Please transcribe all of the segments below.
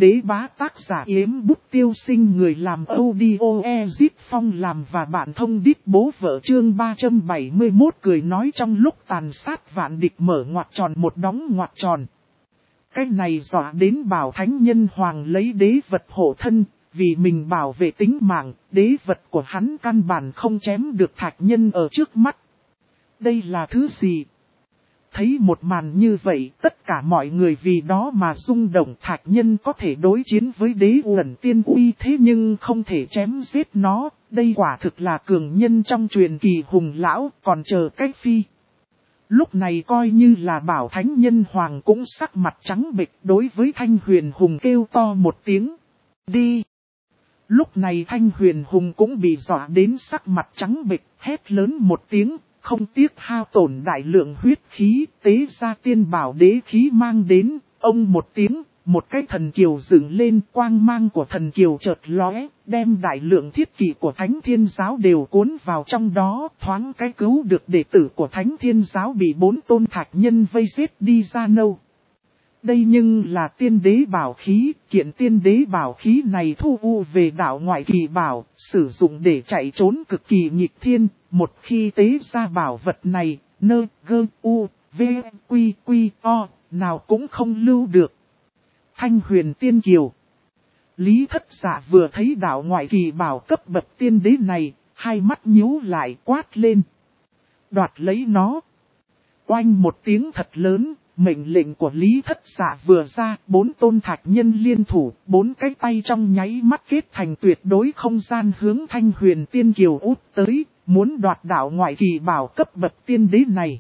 Đế bá tác giả Yếm Bút Tiêu Sinh, người làm audio Ezip Phong làm và bạn thông đít bố vợ, chương 371 cười nói trong lúc tàn sát vạn địch, mở ngoặc tròn một đóng ngoặc tròn. Cái này dọa đến Bảo Thánh Nhân Hoàng lấy đế vật hộ thân, vì mình bảo vệ tính mạng, đế vật của hắn căn bản không chém được Thạch Nhân ở trước mắt. Đây là thứ gì? Thấy một màn như vậy, tất cả mọi người vì đó mà rung động. Thạch Nhân có thể đối chiến với đế uẩn tiên uy, thế nhưng không thể chém giết nó. Đây quả thực là cường nhân trong truyền kỳ hùng lão, còn chờ cách phi. Lúc này coi như là Bảo Thánh Nhân Hoàng cũng sắc mặt trắng bệch, đối với Thanh Huyền Hùng kêu to một tiếng. Đi! Lúc này Thanh Huyền Hùng cũng bị dọa đến sắc mặt trắng bệch, hét lớn một tiếng. Không tiếc hao tổn đại lượng huyết khí, tế ra tiên bảo đế khí mang đến, ông một tiếng, một cái thần kiều dựng lên, quang mang của thần kiều chợt lóe, đem đại lượng thiết kỵ của Thánh Thiên Giáo đều cuốn vào trong đó, thoáng cái cứu được đệ tử của Thánh Thiên Giáo bị 4 tôn thạch nhân vây giết đi ra nâu. Đây nhưng là tiên đế bảo khí, kiện tiên đế bảo khí này thu u về đạo ngoại kỳ bảo, sử dụng để chạy trốn cực kỳ nghịch thiên. Một khi tế ra bảo vật này, nơ, gơ, u, v, quy, quy, o, nào cũng không lưu được. Thanh Huyền Tiên Kiều. Lý Thất Dạ vừa thấy đạo ngoại kỳ bảo cấp bậc tiên đế này, hai mắt nhíu lại quát lên. Đoạt lấy nó. Oanh một tiếng thật lớn, mệnh lệnh của Lý Thất Dạ vừa ra, 4 tôn thạch nhân liên thủ, 4 cái tay trong nháy mắt kết thành tuyệt đối không gian hướng Thanh Huyền Tiên Kiều út tới. Muốn đoạt đạo ngoại kỳ bảo cấp bậc tiên đế này.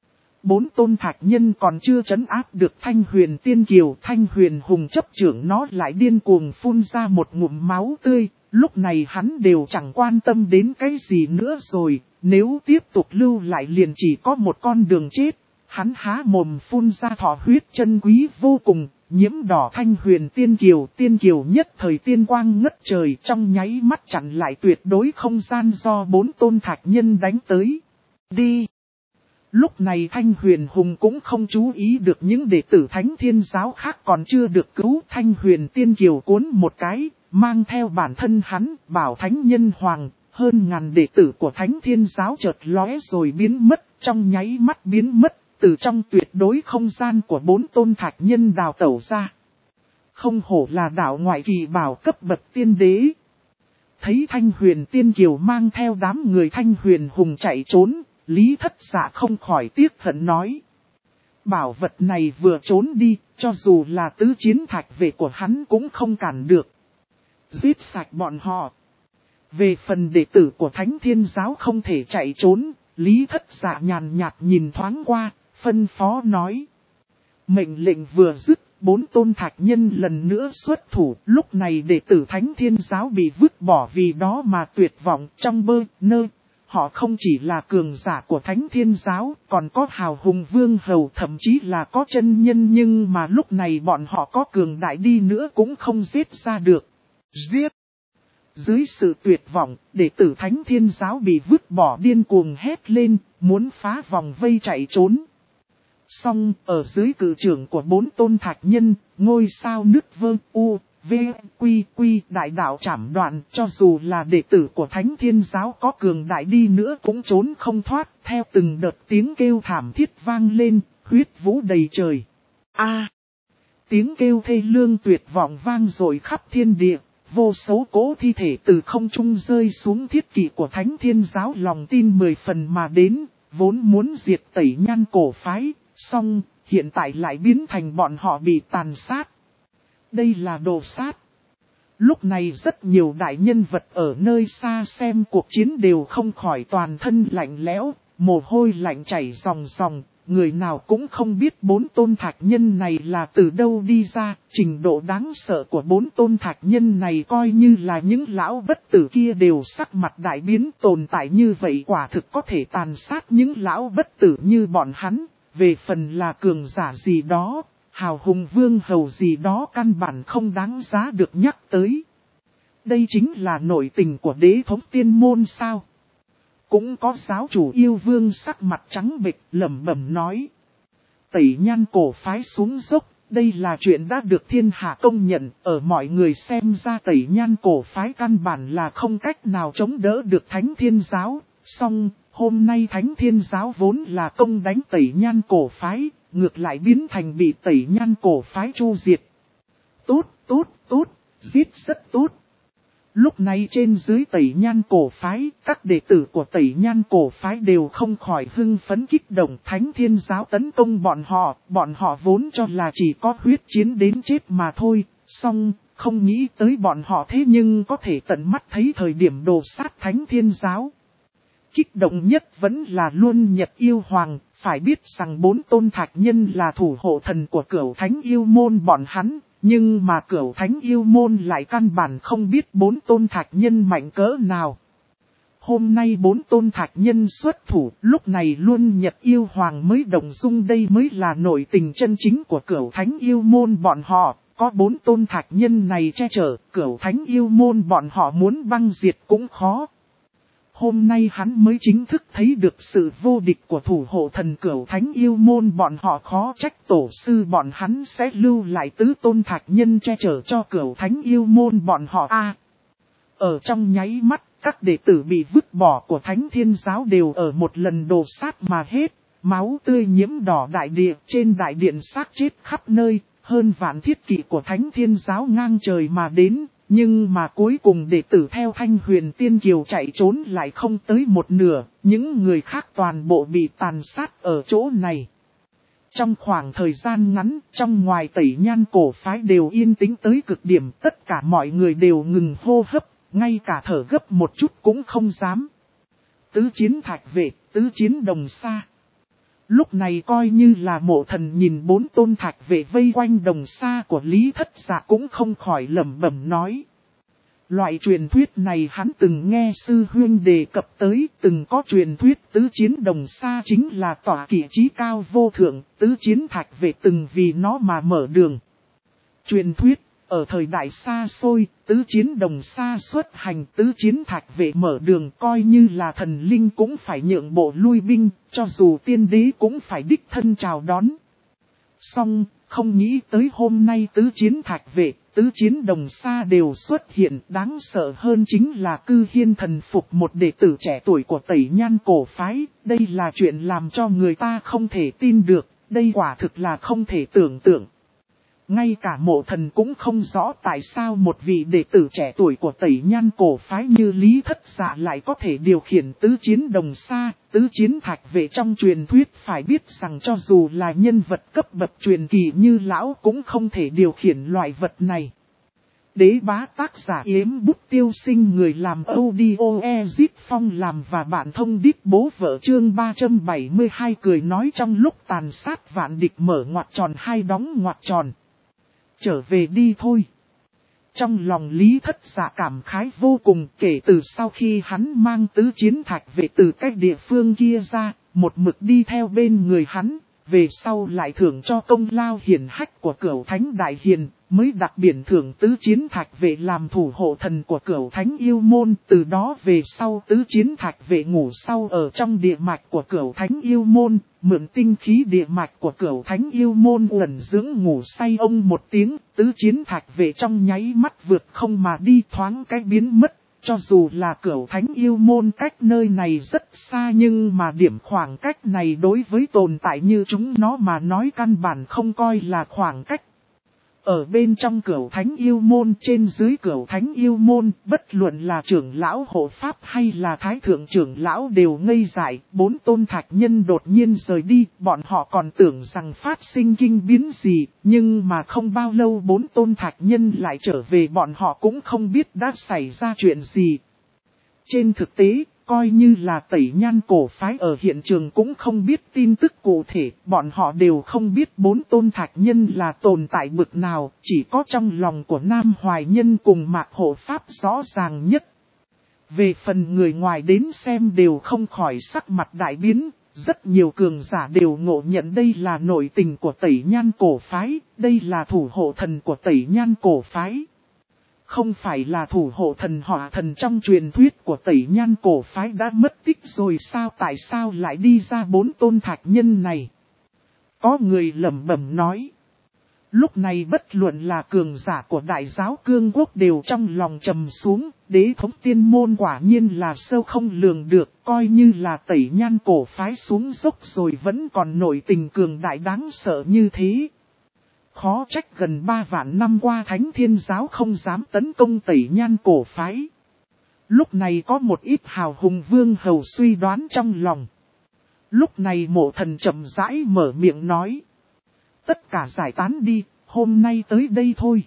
4 tôn thạch nhân còn chưa trấn áp được Thanh Huyền Tiên Kiều. Thanh Huyền Hùng chấp trưởng nó lại điên cuồng phun ra một ngụm máu tươi. Lúc này hắn đều chẳng quan tâm đến cái gì nữa rồi. Nếu tiếp tục lưu lại liền chỉ có một con đường chết. Hắn há mồm phun ra thọ huyết chân quý vô cùng. Nhiễm đỏ Thanh Huyền Tiên Kiều nhất thời tiên quang ngất trời, trong nháy mắt chặn lại tuyệt đối không gian do 4 tôn thạch nhân đánh tới. Đi! Lúc này Thanh Huyền Hùng cũng không chú ý được những đệ tử Thánh Thiên Giáo khác còn chưa được cứu. Thanh Huyền Tiên Kiều cuốn một cái, mang theo bản thân hắn, Bảo Thánh Nhân Hoàng, hơn ngàn đệ tử của Thánh Thiên Giáo chợt lóe rồi biến mất, trong nháy mắt biến mất. Từ trong tuyệt đối không gian của 4 tôn thạch nhân đào tẩu ra. Không hổ là đạo ngoại kỳ bảo cấp bậc tiên đế. Thấy Thanh Huyền Tiên Kiều mang theo đám người Thanh Huyền Hùng chạy trốn, Lý Thất Dạ không khỏi tiếc hận nói. Bảo vật này vừa trốn đi, cho dù là tứ chiến thạch vệ của hắn cũng không cản được. Giết sạch bọn họ. Về phần đệ tử của Thánh Thiên Giáo không thể chạy trốn, Lý Thất Dạ nhàn nhạt nhìn thoáng qua. Phân phó nói. Mệnh lệnh vừa dứt, 4 tôn thạch nhân lần nữa xuất thủ. Lúc này đệ tử Thánh Thiên Giáo bị vứt bỏ vì đó mà tuyệt vọng trong bơ, nơ. Họ không chỉ là cường giả của Thánh Thiên Giáo, còn có hào hùng vương hầu, thậm chí là có chân nhân. Nhưng mà lúc này bọn họ có cường đại đi nữa cũng không giết ra được. Giết! Dưới sự tuyệt vọng, đệ tử Thánh Thiên Giáo bị vứt bỏ điên cuồng hét lên, muốn phá vòng vây chạy trốn. Song, ở dưới cử trưởng của 4 tôn thạch nhân, ngôi sao nứt vơ u, v, quy quy đại đạo trảm đoạn, cho dù là đệ tử của Thánh Thiên Giáo có cường đại đi nữa cũng trốn không thoát, theo từng đợt tiếng kêu thảm thiết vang lên, huyết vũ đầy trời. Tiếng kêu thê lương tuyệt vọng vang dội khắp thiên địa, vô số cỗ thi thể từ không trung rơi xuống thiết kỵ của Thánh Thiên Giáo lòng tin 10 phần mà đến, vốn muốn diệt tẩy Nhan cổ phái. Song, hiện tại lại biến thành bọn họ bị tàn sát. Đây là đồ sát. Lúc này rất nhiều đại nhân vật ở nơi xa xem cuộc chiến đều không khỏi toàn thân lạnh lẽo, mồ hôi lạnh chảy ròng ròng. Người nào cũng không biết 4 tôn thạch nhân này là từ đâu đi ra. Trình độ đáng sợ của 4 tôn thạch nhân này coi như là những lão bất tử kia đều sắc mặt đại biến. Tồn tại như vậy quả thực có thể tàn sát những lão bất tử như bọn hắn. Về phần là cường giả gì đó, hào hùng vương hầu gì đó căn bản không đáng giá được nhắc tới. Đây chính là nội tình của đế thống tiên môn sao. Cũng có giáo chủ yêu vương sắc mặt trắng bệch lẩm bẩm nói. Tẩy Nhan cổ phái xuống dốc, Đây là chuyện đã được thiên hạ công nhận, ở mọi người xem ra Tẩy Nhan cổ phái căn bản là không cách nào chống đỡ được Thánh Thiên Giáo. Song, hôm nay Thánh Thiên Giáo vốn là công đánh Tẩy Nhan cổ phái, ngược lại biến thành bị Tẩy Nhan cổ phái chu diệt. Tốt, giết rất tốt. Lúc này trên dưới Tẩy Nhan cổ phái, các đệ tử của Tẩy Nhan cổ phái đều không khỏi hưng phấn kích động. Thánh Thiên Giáo tấn công bọn họ vốn cho là chỉ có huyết chiến đến chết mà thôi, song không nghĩ tới bọn họ thế nhưng có thể tận mắt thấy thời điểm đồ sát Thánh Thiên Giáo. Kích động nhất vẫn là Luân Nhật Yêu Hoàng, phải biết rằng 4 tôn thạch nhân là thủ hộ thần của Cửu Thánh Yêu Môn bọn hắn. Nhưng mà Cửu Thánh Yêu Môn lại căn bản không biết 4 tôn thạch nhân mạnh cỡ nào. Hôm nay 4 tôn thạch nhân xuất thủ, lúc này Luân Nhật Yêu Hoàng mới động dung, đây mới là nội tình chân chính của Cửu Thánh Yêu Môn bọn họ. Có 4 tôn thạch nhân này che chở, Cửu Thánh Yêu Môn bọn họ muốn băng diệt cũng khó. Hôm nay hắn mới chính thức thấy được sự vô địch của thủ hộ thần Cửu Thánh Yêu Môn bọn họ, khó trách tổ sư bọn hắn sẽ lưu lại tứ tôn thạch nhân che chở cho Cửu Thánh Yêu Môn bọn họ Ở trong nháy mắt, các đệ tử bị vứt bỏ của Thánh Thiên Giáo đều ở một lần đồ sát mà hết, máu tươi nhiễm đỏ đại địa, trên đại điện xác chết khắp nơi, hơn vạn thiết kỵ của Thánh Thiên Giáo ngang trời mà đến. Nhưng mà cuối cùng đệ tử theo Thanh Huyền Tiên Kiều chạy trốn lại không tới một nửa, những người khác toàn bộ bị tàn sát ở chỗ này. Trong khoảng thời gian ngắn, trong ngoài Tẩy Nhan cổ phái đều yên tĩnh tới cực điểm, tất cả mọi người đều ngừng hô hấp, ngay cả thở gấp một chút cũng không dám. Tứ chiến thạch vệ, tứ chiến đồng xa. Lúc này coi như là Mộ Thần nhìn 4 tôn thạch vệ vây quanh đồng xa của Lý Thất Dạ cũng không khỏi lẩm bẩm nói. Loại truyền thuyết này hắn từng nghe sư huynh đề cập tới, từng có truyền thuyết tứ chiến đồng xa chính là tỏa kỵ chí cao vô thượng, tứ chiến thạch vệ từng vì nó mà mở đường. Truyền thuyết, ở thời đại xa xôi, tứ chiến đồng xa xuất hành, tứ chiến thạch vệ mở đường, coi như là thần linh cũng phải nhượng bộ lui binh, cho dù tiên đế cũng phải đích thân chào đón. Song, không nghĩ tới hôm nay tứ chiến thạch vệ, tứ chiến đồng xa đều xuất hiện, đáng sợ hơn chính là Cư Hiên thần phục một đệ tử trẻ tuổi của Tẩy Nhan cổ phái, đây là chuyện làm cho người ta không thể tin được, đây quả thực là không thể tưởng tượng. Ngay cả Mộ Thần cũng không rõ tại sao một vị đệ tử trẻ tuổi của Tẩy Nhan cổ phái như Lý Thất Dạ lại có thể điều khiển tứ chiến đồng xa, tứ chiến thạch vệ trong truyền thuyết, phải biết rằng cho dù là nhân vật cấp bậc truyền kỳ như lão cũng không thể điều khiển loại vật này. Đế bá tác giả Yếm Bút Tiêu Sinh, người làm audio Ezip Phong làm và bạn thông đít bố vợ, chương 372 cười nói trong lúc tàn sát vạn địch, mở ngoặc tròn hai đóng ngoặc tròn. Trở về đi thôi. Trong lòng Lý Thất Dạ cảm khái vô cùng, kể từ sau khi hắn mang tứ chiến thạch về từ cách địa phương kia ra, một mực đi theo bên người hắn, về sau lại thưởng cho công lao hiển hách của Cửu Thánh Đại Hiền, mới đặc biệt thưởng tứ chiến thạch vệ làm thủ hộ thần của Cửu Thánh Yêu Môn. Từ đó về sau tứ chiến thạch vệ ngủ sau ở trong địa mạch của Cửu Thánh Yêu Môn, mượn tinh khí địa mạch của Cửu Thánh Yêu Môn ẩn dưỡng ngủ say. Ông một tiếng, tứ chiến thạch vệ trong nháy mắt vượt không mà đi, thoáng cái biến mất. Cho dù là Cửu Thánh Yêu Môn cách nơi này rất xa, nhưng mà điểm khoảng cách này đối với tồn tại như chúng nó mà nói căn bản không coi là khoảng cách. Ở bên trong Cửu Thánh Yêu Môn, trên dưới Cửu Thánh Yêu Môn, bất luận là trưởng lão hộ pháp hay là thái thượng trưởng lão đều ngây dại. 4 tôn thạch nhân đột nhiên rời đi, bọn họ còn tưởng rằng phát sinh kinh biến gì, nhưng mà không bao lâu 4 tôn thạch nhân lại trở về, bọn họ cũng không biết đã xảy ra chuyện gì. Trên thực tế, coi như là Tẩy Nhan cổ phái ở hiện trường cũng không biết tin tức cụ thể, bọn họ đều không biết 4 tôn thạch nhân là tồn tại bực nào, chỉ có trong lòng của Nam Hoài Nhân cùng Mạc Hộ Pháp rõ ràng nhất. Về phần người ngoài đến xem đều không khỏi sắc mặt đại biến, rất nhiều cường giả đều ngộ nhận đây là nội tình của Tẩy Nhan cổ phái, đây là thủ hộ thần của Tẩy Nhan cổ phái. Không phải là thủ hộ thần hỏa thần trong truyền thuyết của Tẩy Nhan cổ phái đã mất tích rồi sao, tại sao lại đi ra 4 tôn thạch nhân này? Có người lẩm bẩm nói. Lúc này bất luận là cường giả của đại giáo cương quốc đều trong lòng trầm xuống, đế thống tiên môn quả nhiên là sâu không lường được, coi như là tẩy nhan cổ phái xuống dốc rồi vẫn còn nội tình cường đại đáng sợ như thế. Khó trách gần 3 vạn năm qua Thánh Thiên Giáo không dám tấn công tẩy nhan cổ phái. Lúc này có một ít hào hùng vương hầu suy đoán trong lòng. Lúc này Mộ Thần chậm rãi mở miệng nói. Tất cả giải tán đi, hôm nay tới đây thôi.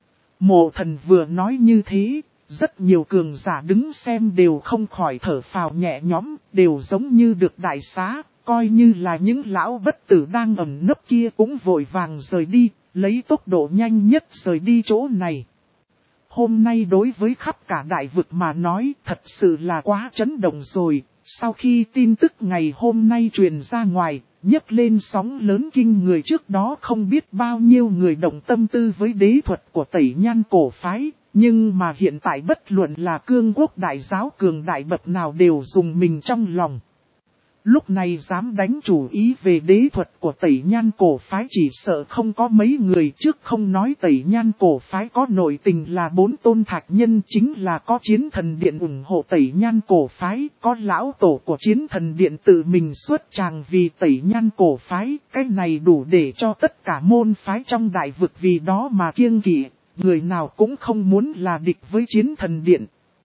Mộ Thần vừa nói như thế, rất nhiều cường giả đứng xem đều không khỏi thở phào nhẹ nhõm, đều giống như được đại xá, coi như là những lão bất tử đang ẩn nấp kia cũng vội vàng rời đi, lấy tốc độ nhanh nhất rời đi chỗ này. Hôm nay đối với khắp cả đại vực mà nói thật sự là quá chấn động rồi, sau khi tin tức ngày hôm nay truyền ra ngoài, nhấc lên sóng lớn kinh người trước đó không biết bao nhiêu người động tâm tư với đế thuật của tẩy nhan cổ phái, nhưng mà hiện tại bất luận là cương quốc đại giáo cường đại bậc nào đều dùng mình trong lòng. Lúc này dám đánh chủ ý về đế thuật của tẩy nhan cổ phái chỉ sợ không có mấy người, trước không nói tẩy nhan cổ phái có nội tình là 4 tôn thạch nhân, chính là có chiến thần điện ủng hộ tẩy nhan cổ phái, có lão tổ của chiến thần điện tự mình xuất tràng vì tẩy nhan cổ phái, cái này đủ để cho tất cả môn phái trong đại vực vì đó mà kiêng kỵ, người nào cũng không muốn là địch với chiến thần điện.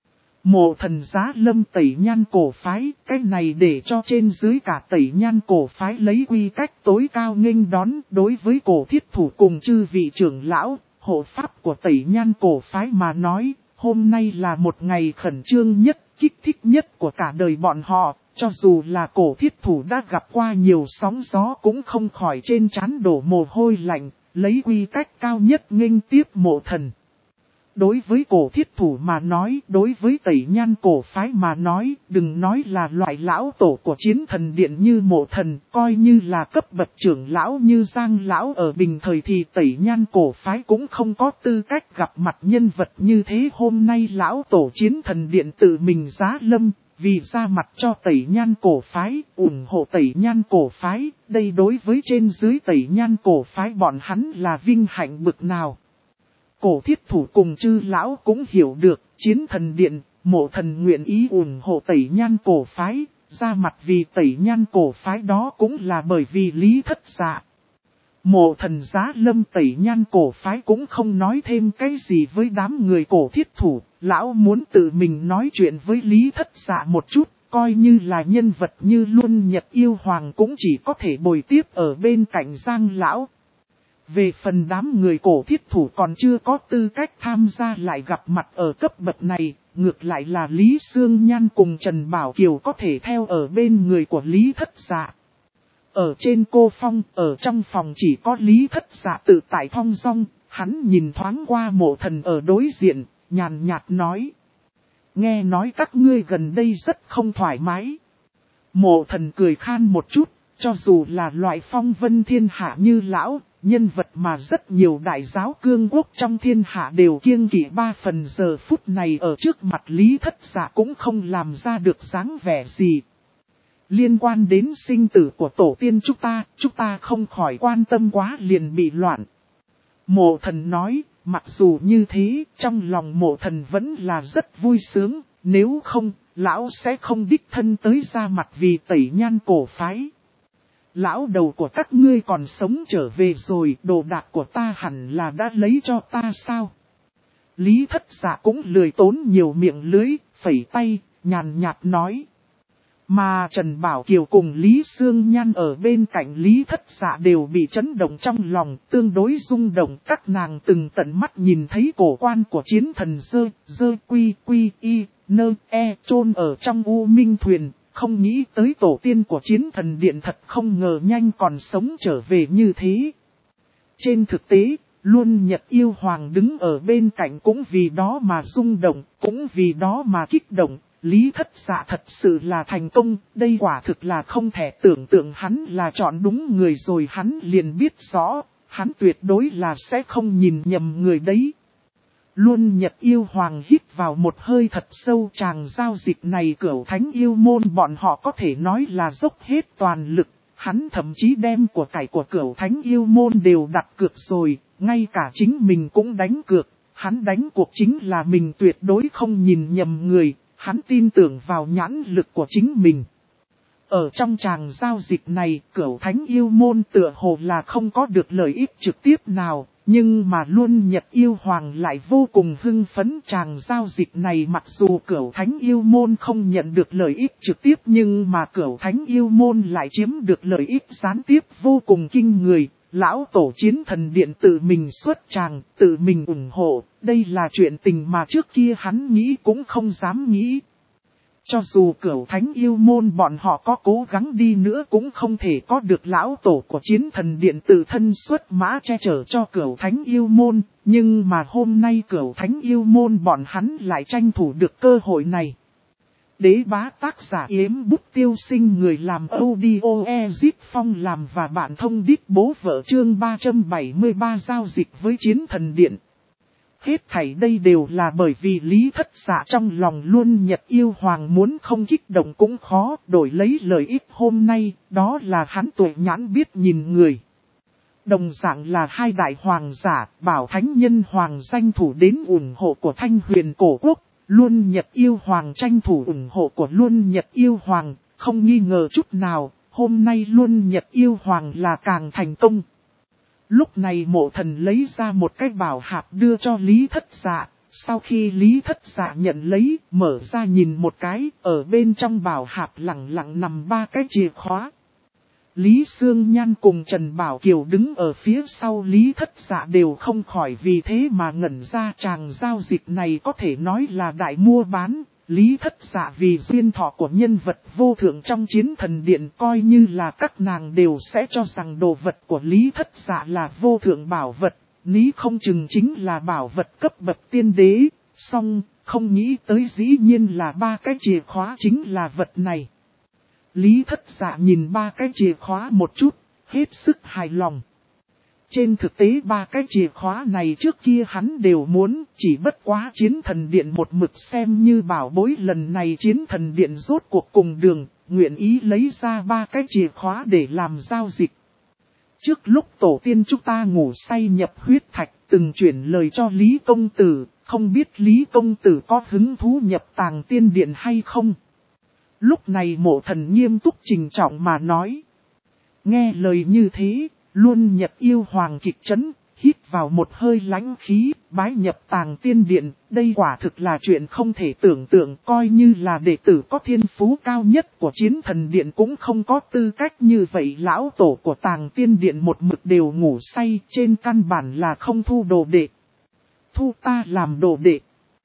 Mộ Thần giá lâm tẩy nhan cổ phái, cái này để cho trên dưới cả tẩy nhan cổ phái lấy quy cách tối cao nghênh đón. Đối với cổ thiết thủ cùng chư vị trưởng lão, hộ pháp của tẩy nhan cổ phái mà nói, hôm nay là một ngày khẩn trương nhất, kích thích nhất của cả đời bọn họ. Cho dù là cổ thiết thủ đã gặp qua nhiều sóng gió cũng không khỏi trên trán đổ mồ hôi lạnh, lấy quy cách cao nhất nghênh tiếp Mộ Thần. Đối với cổ thiết thủ mà nói, đối với tẩy nhan cổ phái mà nói, đừng nói là loại lão tổ của chiến thần điện như Mộ Thần, coi như là cấp bậc trưởng lão như Giang lão ở bình thời thì tẩy nhan cổ phái cũng không có tư cách gặp mặt nhân vật như thế. Hôm nay lão tổ chiến thần điện tự mình giá lâm, vì ra mặt cho tẩy nhan cổ phái, ủng hộ tẩy nhan cổ phái, đây đối với trên dưới tẩy nhan cổ phái bọn hắn là vinh hạnh bực nào. Cổ thiết thủ cùng chư lão cũng hiểu được, chiến thần điện, Mộ Thần nguyện ý ủng hộ tẩy nhan cổ phái, ra mặt vì tẩy nhan cổ phái đó cũng là bởi vì Lý Thất Dạ. Mộ Thần giá lâm tẩy nhan cổ phái cũng không nói thêm cái gì với đám người cổ thiết thủ, lão muốn tự mình nói chuyện với Lý Thất Dạ một chút, coi như là nhân vật như Luân Nhật Yêu Hoàng cũng chỉ có thể bồi tiếp ở bên cạnh Giang lão. Về phần đám người cổ thiết thủ còn chưa có tư cách tham gia lại gặp mặt ở cấp bậc này, ngược lại là Lý Sương Nhan cùng Trần Bảo Kiều có thể theo ở bên người của Lý Thất Dạ. Ở trên cô phong, ở trong phòng chỉ có Lý Thất Dạ tự tại thong dong, hắn nhìn thoáng qua Mộ Thần ở đối diện, nhàn nhạt nói. Nghe nói các ngươi gần đây rất không thoải mái. Mộ Thần cười khan một chút, cho dù là loại phong vân thiên hạ như lão, nhân vật mà rất nhiều đại giáo cương quốc trong thiên hạ đều kiêng kỵ 3 phần, giờ phút này ở trước mặt Lý Thất Dạ cũng không làm ra được dáng vẻ gì. Liên quan đến sinh tử của tổ tiên chúng ta không khỏi quan tâm quá liền bị loạn. Mộ Thần nói, mặc dù như thế, trong lòng Mộ Thần vẫn là rất vui sướng, nếu không, lão sẽ không đích thân tới ra mặt vì tẩy nhan cổ phái. Lão đầu của các ngươi còn sống trở về rồi, đồ đạc của ta hẳn là đã lấy cho ta sao? Lý Thất Dạ cũng lười tốn nhiều miệng lưới, phẩy tay, nhàn nhạt nói. Mà Trần Bảo Kiều cùng Lý Sương Nhan ở bên cạnh Lý Thất Dạ đều bị chấn động trong lòng, tương đối rung động. Các nàng từng tận mắt nhìn thấy cổ quan của chiến thần dơ quy y nơ e chôn ở trong U Minh Thuyền. Không nghĩ tới tổ tiên của chiến thần điện thật không ngờ nhanh còn sống trở về như thế. Trên thực tế, Luân Nhật Yêu Hoàng đứng ở bên cạnh cũng vì đó mà rung động, cũng vì đó mà kích động. Lý Thất Dạ thật sự là thành công, đây quả thực là không thể tưởng tượng, hắn là chọn đúng người rồi, hắn liền biết rõ, hắn tuyệt đối là sẽ không nhìn nhầm người đấy. Luân Nhật Yêu Hoàng hít vào một hơi thật sâu, tràng giao dịch này Cửu Thánh Yêu Môn bọn họ có thể nói là dốc hết toàn lực, Hắn thậm chí đem của cải của Cửu Thánh Yêu Môn đều đặt cược rồi, ngay cả chính mình cũng đánh cược. Hắn đánh cuộc chính là mình tuyệt đối không nhìn nhầm người, hắn tin tưởng vào nhãn lực của chính mình. Ở trong tràng giao dịch này, Cửu Thánh Yêu Môn tựa hồ là không có được lợi ích trực tiếp nào, nhưng mà Luân Nhật Yêu Hoàng lại vô cùng hưng phấn. Tràng giao dịch này mặc dù Cửu Thánh Yêu Môn không nhận được lợi ích trực tiếp, nhưng mà Cửu Thánh Yêu Môn lại chiếm được lợi ích gián tiếp vô cùng kinh người. Lão tổ Chiến Thần Điện tự mình xuất tràng, tự mình ủng hộ, đây là chuyện tình mà trước kia hắn nghĩ cũng không dám nghĩ. Cho dù Cửu Thánh Yêu Môn bọn họ có cố gắng đi nữa cũng không thể có được lão tổ của Chiến Thần Điện tự thân xuất mã che chở cho Cửu Thánh Yêu Môn, nhưng mà hôm nay Cửu Thánh Yêu Môn bọn hắn lại tranh thủ được cơ hội này. Đế bá tác giả Yếm Bút Tiêu Sinh, người làm audio Ezip Phong làm và bạn thông đít bố vợ, chương 373 giao dịch với Chiến Thần Điện. Hết thảy đây đều là bởi vì Lý Thất Dạ trong lòng Luân Nhật Yêu Hoàng muốn không kích động cũng khó, đổi lấy lợi ích hôm nay, đó là hắn tuệ nhãn biết nhìn người. Đồng dạng là hai đại hoàng giả, Bảo Thánh Nhân Hoàng danh thủ đến ủng hộ của Thanh Huyền Cổ Quốc, Luân Nhật Yêu Hoàng tranh thủ ủng hộ của Luân Nhật Yêu Hoàng, không nghi ngờ chút nào, hôm nay Luân Nhật Yêu Hoàng là càng thành công. Lúc này Mộ Thần lấy ra một cái bảo hạp đưa cho Lý Thất Dạ, sau khi Lý Thất Dạ nhận lấy, mở ra nhìn một cái, ở bên trong bảo hạp lẳng lặng nằm 3 cái chìa khóa. Lý Sương Nhan cùng Trần Bảo Kiều đứng ở phía sau Lý Thất Dạ đều không khỏi vì thế mà ngẩn ra. Tràng giao dịch này có thể nói là đại mua bán. Lý Thất Dạ vì duyên thọ của nhân vật vô thượng trong Chiến Thần Điện, coi như là các nàng đều sẽ cho rằng đồ vật của Lý Thất Dạ là vô thượng bảo vật, ní không chừng chính là bảo vật cấp bậc tiên đế, song không nghĩ tới dĩ nhiên là 3 cái chìa khóa chính là vật này. Lý Thất Dạ nhìn 3 cái chìa khóa một chút, hết sức hài lòng. Trên thực tế 3 cái chìa khóa này trước kia hắn đều muốn, chỉ bất quá Chiến Thần Điện một mực xem như bảo bối, lần này Chiến Thần Điện rốt cuộc cùng đường, nguyện ý lấy ra 3 cái chìa khóa để làm giao dịch. Trước lúc tổ tiên chúng ta ngủ say nhập huyết thạch, từng chuyển lời cho Lý Công Tử, không biết Lý Công Tử có hứng thú nhập Tàng Tiên Điện hay không? Lúc này Mộ Thần nghiêm túc trình trọng mà nói. Nghe lời như thế, Luân Nhật Yêu Hoàng kịch chấn, hít vào một hơi lãnh khí, bái nhập Tàng Tiên Điện. Đây quả thực là chuyện không thể tưởng tượng, coi như là đệ tử có thiên phú cao nhất của Chiến Thần Điện cũng không có tư cách như vậy. Lão tổ của Tàng Tiên Điện một mực đều ngủ say, trên căn bản là không thu đồ đệ. Thu ta làm đồ đệ.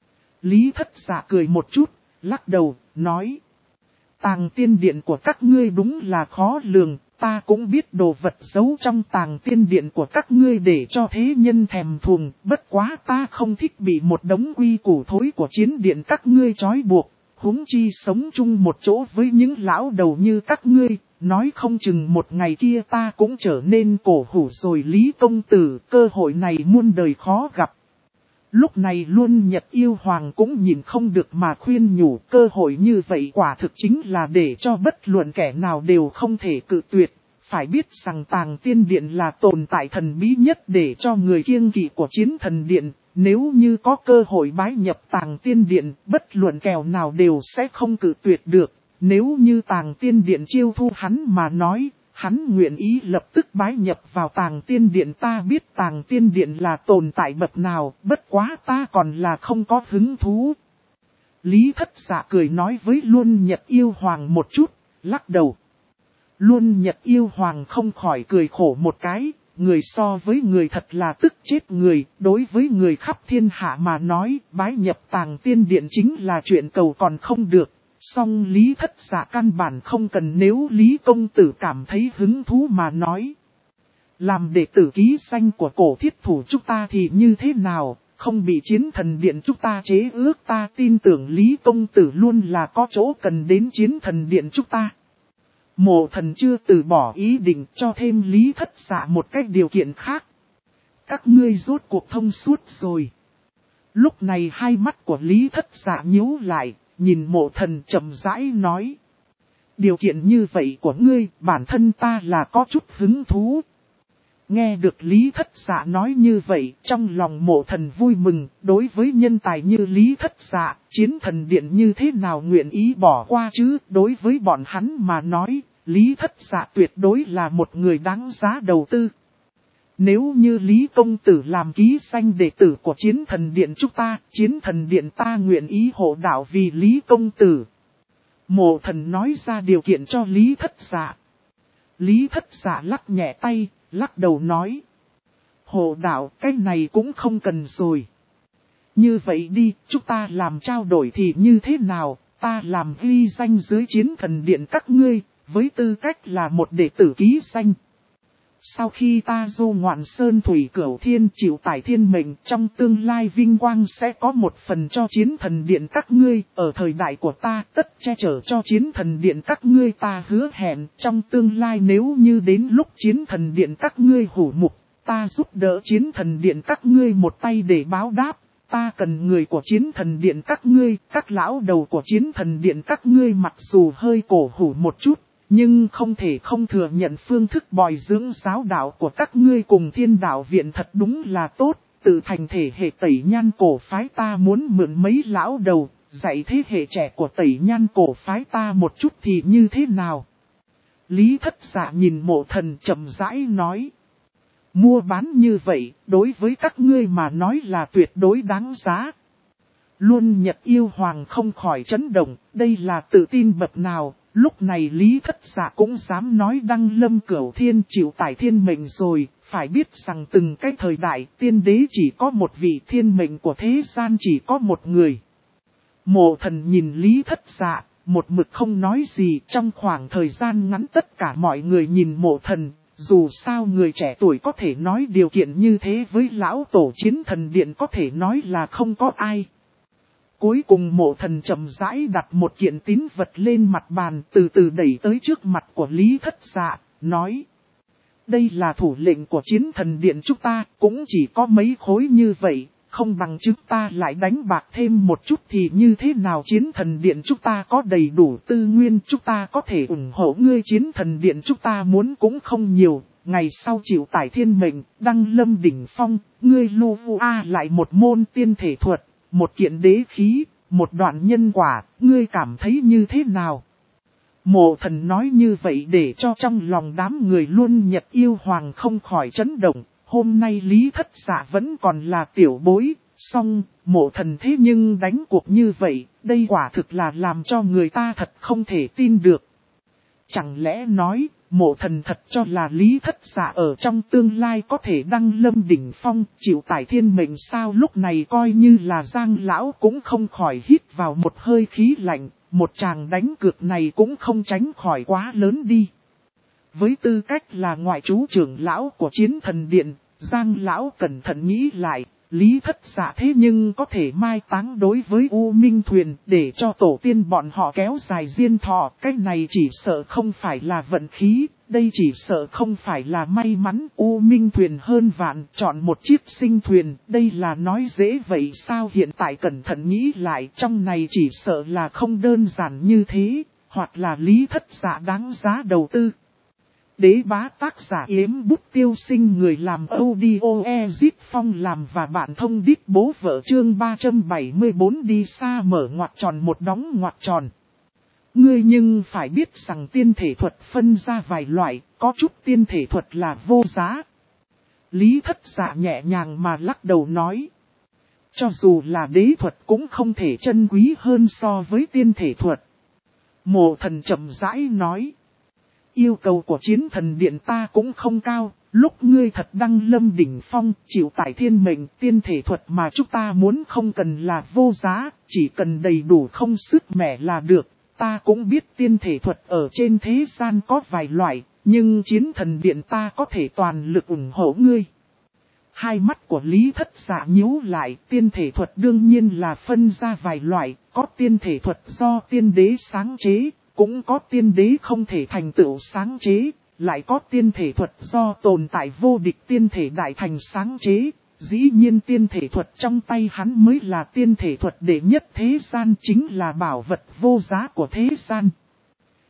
Lý Thất Dạ cười một chút, lắc đầu, nói. Tàng Tiên Điện của các ngươi đúng là khó lường, ta cũng biết đồ vật giấu trong Tàng Tiên Điện của các ngươi để cho thế nhân thèm thuồng, bất quá ta không thích bị một đống quy củ thối của Chiến Điện các ngươi trói buộc, huống chi sống chung một chỗ với những lão đầu như các ngươi, nói không chừng một ngày kia ta cũng trở nên cổ hủ rồi. Lý Công Tử, cơ hội này muôn đời khó gặp. Lúc này Luân Nhật Yêu Hoàng cũng nhìn không được mà khuyên nhủ, cơ hội như vậy quả thực chính là để cho bất luận kẻ nào đều không thể cự tuyệt. Phải biết rằng Tàng Tiên Điện là tồn tại thần bí nhất để cho người kiêng kỵ của Chiến Thần Điện. Nếu như có cơ hội bái nhập Tàng Tiên Điện, bất luận kẻ nào đều sẽ không cự tuyệt được. Nếu như Tàng Tiên Điện chiêu thu hắn mà nói, hắn nguyện ý lập tức bái nhập vào Tàng Tiên Điện. Ta biết Tàng Tiên Điện là tồn tại bậc nào, bất quá ta còn là không có hứng thú. Lý Thất Dạ cười nói với Luân Nhật Yêu Hoàng một chút, lắc đầu. Luân Nhật Yêu Hoàng không khỏi cười khổ một cái, người so với người thật là tức chết người, đối với người khắp thiên hạ mà nói, bái nhập Tàng Tiên Điện chính là chuyện cầu còn không được. Song Lý Thất Dạ căn bản không cần, nếu Lý Công Tử cảm thấy hứng thú mà nói. Làm đệ tử ký danh của cổ thiết thủ chúng ta thì như thế nào, không bị Chiến Thần Điện chúng ta chế ước, ta tin tưởng Lý Công Tử luôn là có chỗ cần đến Chiến Thần Điện chúng ta. Mộ Thần chưa từ bỏ ý định, cho thêm Lý Thất Dạ một cách điều kiện khác. Các ngươi rốt cuộc thông suốt rồi. Lúc này hai mắt của Lý Thất Dạ nhíu lại, nhìn Mộ Thần chậm rãi nói. Điều kiện như vậy của ngươi, bản thân ta là có chút hứng thú. Nghe được Lý Thất Dạ nói như vậy, trong lòng Mộ Thần vui mừng, đối với nhân tài như Lý Thất Dạ, Chiến Thần Điện như thế nào nguyện ý bỏ qua chứ, đối với bọn hắn mà nói, Lý Thất Dạ tuyệt đối là một người đáng giá đầu tư. Nếu như Lý Công Tử làm ký danh đệ tử của Chiến Thần Điện chúng ta, Chiến Thần Điện ta nguyện ý hộ đạo vì Lý Công Tử. Mộ Thần nói ra điều kiện cho Lý Thất Dạ. Lý Thất Dạ lắc nhẹ tay, lắc đầu nói. Hộ đạo cái này cũng không cần rồi. Như vậy đi, chúng ta làm trao đổi thì như thế nào, ta làm ghi danh dưới Chiến Thần Điện các ngươi, với tư cách là một đệ tử ký danh. Sau khi ta du ngoạn sơn thủy cửu thiên chịu tải thiên mệnh, trong tương lai vinh quang sẽ có một phần cho Chiến Thần Điện các ngươi, ở thời đại của ta tất che chở cho Chiến Thần Điện các ngươi, ta hứa hẹn trong tương lai nếu như đến lúc Chiến Thần Điện các ngươi hủ mục, ta giúp đỡ Chiến Thần Điện các ngươi một tay để báo đáp. Ta cần người của Chiến Thần Điện các ngươi, các lão đầu của Chiến Thần Điện các ngươi mặc dù hơi cổ hủ một chút, nhưng không thể không thừa nhận phương thức bồi dưỡng giáo đạo của các ngươi cùng Thiên Đạo Viện thật đúng là tốt. Tự thành thể hệ Tẩy Nhan cổ phái ta muốn mượn mấy lão đầu, dạy thế hệ trẻ của Tẩy Nhan cổ phái ta một chút thì như thế nào? Lý Thất Dạ nhìn Mộ Thần chậm rãi nói. Mua bán như vậy, đối với các ngươi mà nói là tuyệt đối đáng giá. Luôn Nhật Yêu Hoàng không khỏi chấn động, đây là tự tin bậc nào, lúc này Lý Thất Dạ cũng dám nói đăng lâm cửu thiên chịu tải thiên mệnh rồi, phải biết rằng từng cái thời đại tiên đế chỉ có một vị, thiên mệnh của thế gian chỉ có một người. Mộ Thần nhìn Lý Thất Dạ, một mực không nói gì, trong khoảng thời gian ngắn tất cả mọi người nhìn Mộ Thần. Dù sao người trẻ tuổi có thể nói điều kiện như thế với lão tổ Chiến Thần Điện có thể nói là không có ai. Cuối cùng Mộ Thần chậm rãi đặt một kiện tín vật lên mặt bàn, từ từ đẩy tới trước mặt của Lý Thất Dạ, nói. Đây là thủ lệnh của Chiến Thần Điện chúng ta, cũng chỉ có mấy khối như vậy, không bằng chúng ta lại đánh bạc thêm một chút thì như thế nào. Chiến Thần Điện chúng ta có đầy đủ tư nguyên, chúng ta có thể ủng hộ ngươi. Chiến Thần Điện chúng ta muốn cũng không nhiều, ngày sau chịu tải thiên mệnh, đăng lâm đỉnh phong, ngươi lưu vu a lại một môn tiên thể thuật, một kiện đế khí, một đoạn nhân quả, ngươi cảm thấy như thế nào? Mộ Thần nói như vậy để cho trong lòng đám người luôn Nhật Yêu Hoàng không khỏi chấn động. Hôm nay Lý Thất Dạ vẫn còn là tiểu bối, song Mộ Thần thế nhưng đánh cuộc như vậy, đây quả thực là làm cho người ta thật không thể tin được. Chẳng lẽ nói, Mộ Thần thật cho là Lý Thất Dạ ở trong tương lai có thể đăng lâm đỉnh phong, chịu tải thiên mệnh sao? Lúc này coi như là Giang Lão cũng không khỏi hít vào một hơi khí lạnh, một tràng đánh cược này cũng không tránh khỏi quá lớn đi. Với tư cách là ngoại trú trưởng lão của Chiến Thần Điện, Giang Lão cẩn thận nghĩ lại, Lý Thất Dạ thế nhưng có thể mai táng đối với U Minh Thuyền để cho tổ tiên bọn họ kéo dài diên thọ. Cái này chỉ sợ không phải là vận khí, đây chỉ sợ không phải là may mắn. U Minh Thuyền hơn vạn, chọn một chiếc sinh thuyền, đây là nói dễ vậy sao? Hiện tại cẩn thận nghĩ lại, trong này chỉ sợ là không đơn giản như thế, hoặc là Lý Thất Dạ đáng giá đầu tư. Đế bá tác giả Yếm Bút Tiêu Sinh, người làm audio Ezit Phong làm và bạn thông đít bố vợ, chương 374 đi xa mở ngoặc tròn một đóng ngoặc tròn. Ngươi nhưng phải biết rằng tiên thể thuật phân ra vài loại, có chút tiên thể thuật là vô giá. Lý Thất Dạ nhẹ nhàng mà lắc đầu nói. Cho dù là đế thuật cũng không thể chân quý hơn so với tiên thể thuật. Mộ Thần chậm rãi nói. Yêu cầu của Chiến Thần Điện ta cũng không cao, lúc ngươi thật đăng lâm đỉnh phong, chịu tải thiên mệnh, tiên thể thuật mà chúng ta muốn không cần là vô giá, chỉ cần đầy đủ không sức mẻ là được. Ta cũng biết tiên thể thuật ở trên thế gian có vài loại, nhưng Chiến Thần Điện ta có thể toàn lực ủng hộ ngươi. Hai mắt của Lý Thất Dạ nhíu lại, tiên thể thuật đương nhiên là phân ra vài loại, có tiên thể thuật do tiên đế sáng chế. Cũng có tiên đế không thể thành tựu sáng chế, lại có tiên thể thuật do tồn tại vô địch tiên thể đại thành sáng chế. Dĩ nhiên tiên thể thuật trong tay hắn mới là tiên thể thuật đệ nhất thế gian, chính là bảo vật vô giá của thế gian.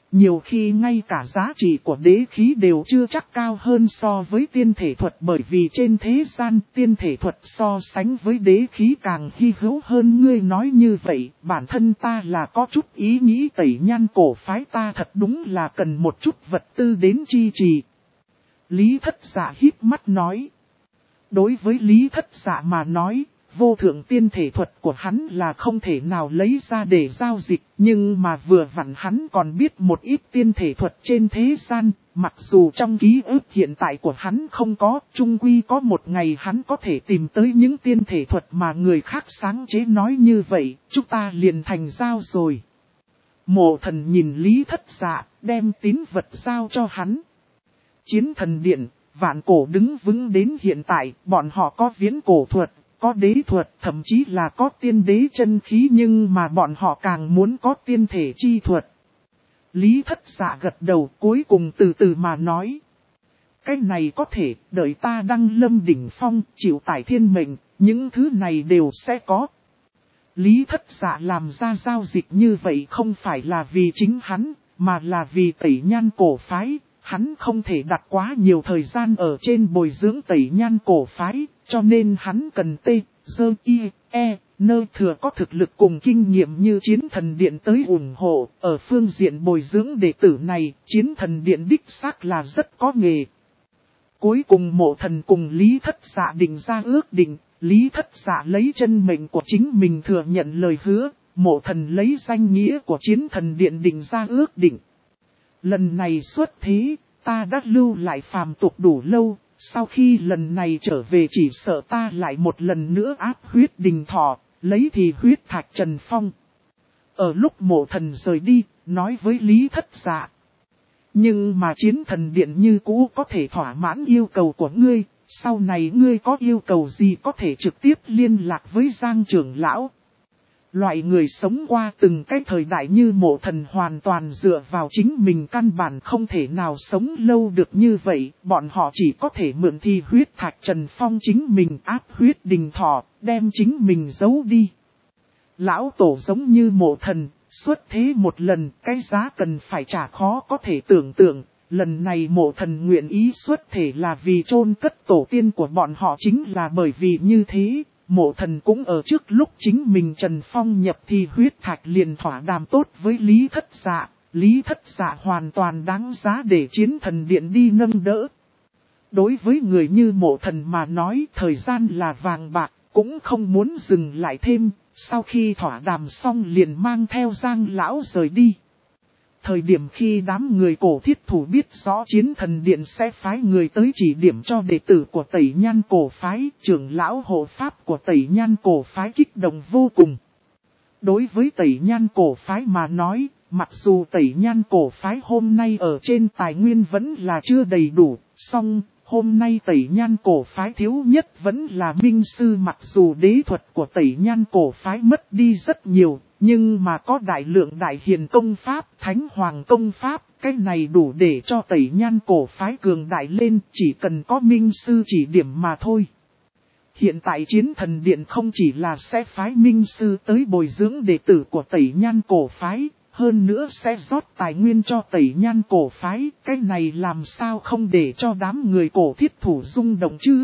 Nhiều khi ngay cả giá trị của đế khí đều chưa chắc cao hơn so với tiên thể thuật, bởi vì trên thế gian tiên thể thuật so sánh với đế khí càng hy hữu hơn. Ngươi nói như vậy, bản thân ta là có chút ý nghĩ Tẩy Nhan cổ phái ta thật đúng là cần một chút vật tư đến chi trì. Lý Thất Dạ híp mắt nói. Đối với Lý Thất Dạ mà nói, vô thượng tiên thể thuật của hắn là không thể nào lấy ra để giao dịch, nhưng mà vừa vặn hắn còn biết một ít tiên thể thuật trên thế gian, mặc dù trong ký ức hiện tại của hắn không có, chung quy có một ngày hắn có thể tìm tới những tiên thể thuật mà người khác sáng chế. Nói như vậy, chúng ta liền thành giao rồi. Mộ Thần nhìn Lý Thất Dạ, đem tín vật giao cho hắn. Chiến Thần Điện, vạn cổ đứng vững đến hiện tại, bọn họ có viễn cổ thuật, có đế thuật, thậm chí là có tiên đế chân khí, nhưng mà bọn họ càng muốn có tiên thể chi thuật. Lý Thất Dạ gật đầu, cuối cùng từ từ mà nói. Cái này có thể, đợi ta đăng lâm đỉnh phong, chịu tải thiên mệnh, những thứ này đều sẽ có. Lý Thất Dạ làm ra giao dịch như vậy không phải là vì chính hắn, mà là vì Tẩy Nhan cổ phái. Hắn không thể đặt quá nhiều thời gian ở trên bồi dưỡng Tẩy Nhan cổ phái, cho nên hắn cần nơi thừa có thực lực cùng kinh nghiệm như Chiến Thần Điện tới ủng hộ. Ở phương diện bồi dưỡng đệ tử này, Chiến Thần Điện đích xác là rất có nghề. Cuối cùng Mộ Thần cùng Lý Thất Dạ định ra ước định, Lý Thất Dạ lấy chân mệnh của chính mình thừa nhận lời hứa, Mộ Thần lấy danh nghĩa của Chiến Thần Điện định ra ước định. Lần này xuất thế, ta đã lưu lại phàm tục đủ lâu, sau khi lần này trở về chỉ sợ ta lại một lần nữa áp huyết đình thọ, lấy thì huyết thạch Trần Phong. Ở lúc Mộ Thần rời đi, nói với Lý Thất Dạ. Nhưng mà Chiến Thần Điện như cũ có thể thỏa mãn yêu cầu của ngươi, sau này ngươi có yêu cầu gì có thể trực tiếp liên lạc với Giang trưởng lão. Loại người sống qua từng cái thời đại như Mộ Thần hoàn toàn dựa vào chính mình căn bản không thể nào sống lâu được như vậy, bọn họ chỉ có thể mượn thi huyết thạch Trần Phong chính mình áp huyết đình thọ, đem chính mình giấu đi. Lão tổ giống như Mộ Thần, xuất thế một lần, cái giá cần phải trả khó có thể tưởng tượng, lần này Mộ Thần nguyện ý xuất thể là vì chôn cất tổ tiên của bọn họ, chính là bởi vì như thế. Mộ Thần cũng ở trước lúc chính mình Trần Phong nhập thi huyết thạch liền thỏa đàm tốt với Lý Thất Dạ. Lý Thất Dạ hoàn toàn đáng giá để Chiến Thần Điện đi nâng đỡ. Đối với người như Mộ Thần mà nói thời gian là vàng bạc, cũng không muốn dừng lại thêm. Sau khi thỏa đàm xong liền mang theo Giang lão rời đi. Thời điểm khi đám người cổ thiết thủ biết rõ Chiến Thần Điện sẽ phái người tới chỉ điểm cho đệ tử của Tẩy Nhan cổ phái, trưởng lão hộ pháp của Tẩy Nhan cổ phái kích động vô cùng. Đối với Tẩy Nhan cổ phái mà nói, mặc dù Tẩy Nhan cổ phái hôm nay ở trên tài nguyên vẫn là chưa đầy đủ, song hôm nay Tẩy Nhan cổ phái thiếu nhất vẫn là minh sư, mặc dù đế thuật của Tẩy Nhan cổ phái mất đi rất nhiều. Nhưng mà có đại lượng đại hiền công pháp, thánh hoàng công pháp, cái này đủ để cho Tẩy Nhan cổ phái cường đại lên, chỉ cần có minh sư chỉ điểm mà thôi. Hiện tại Chiến Thần Điện không chỉ là sẽ phái minh sư tới bồi dưỡng đệ tử của Tẩy Nhan cổ phái, hơn nữa sẽ rót tài nguyên cho Tẩy Nhan cổ phái, cái này làm sao không để cho đám người cổ thiết thủ rung động chứ?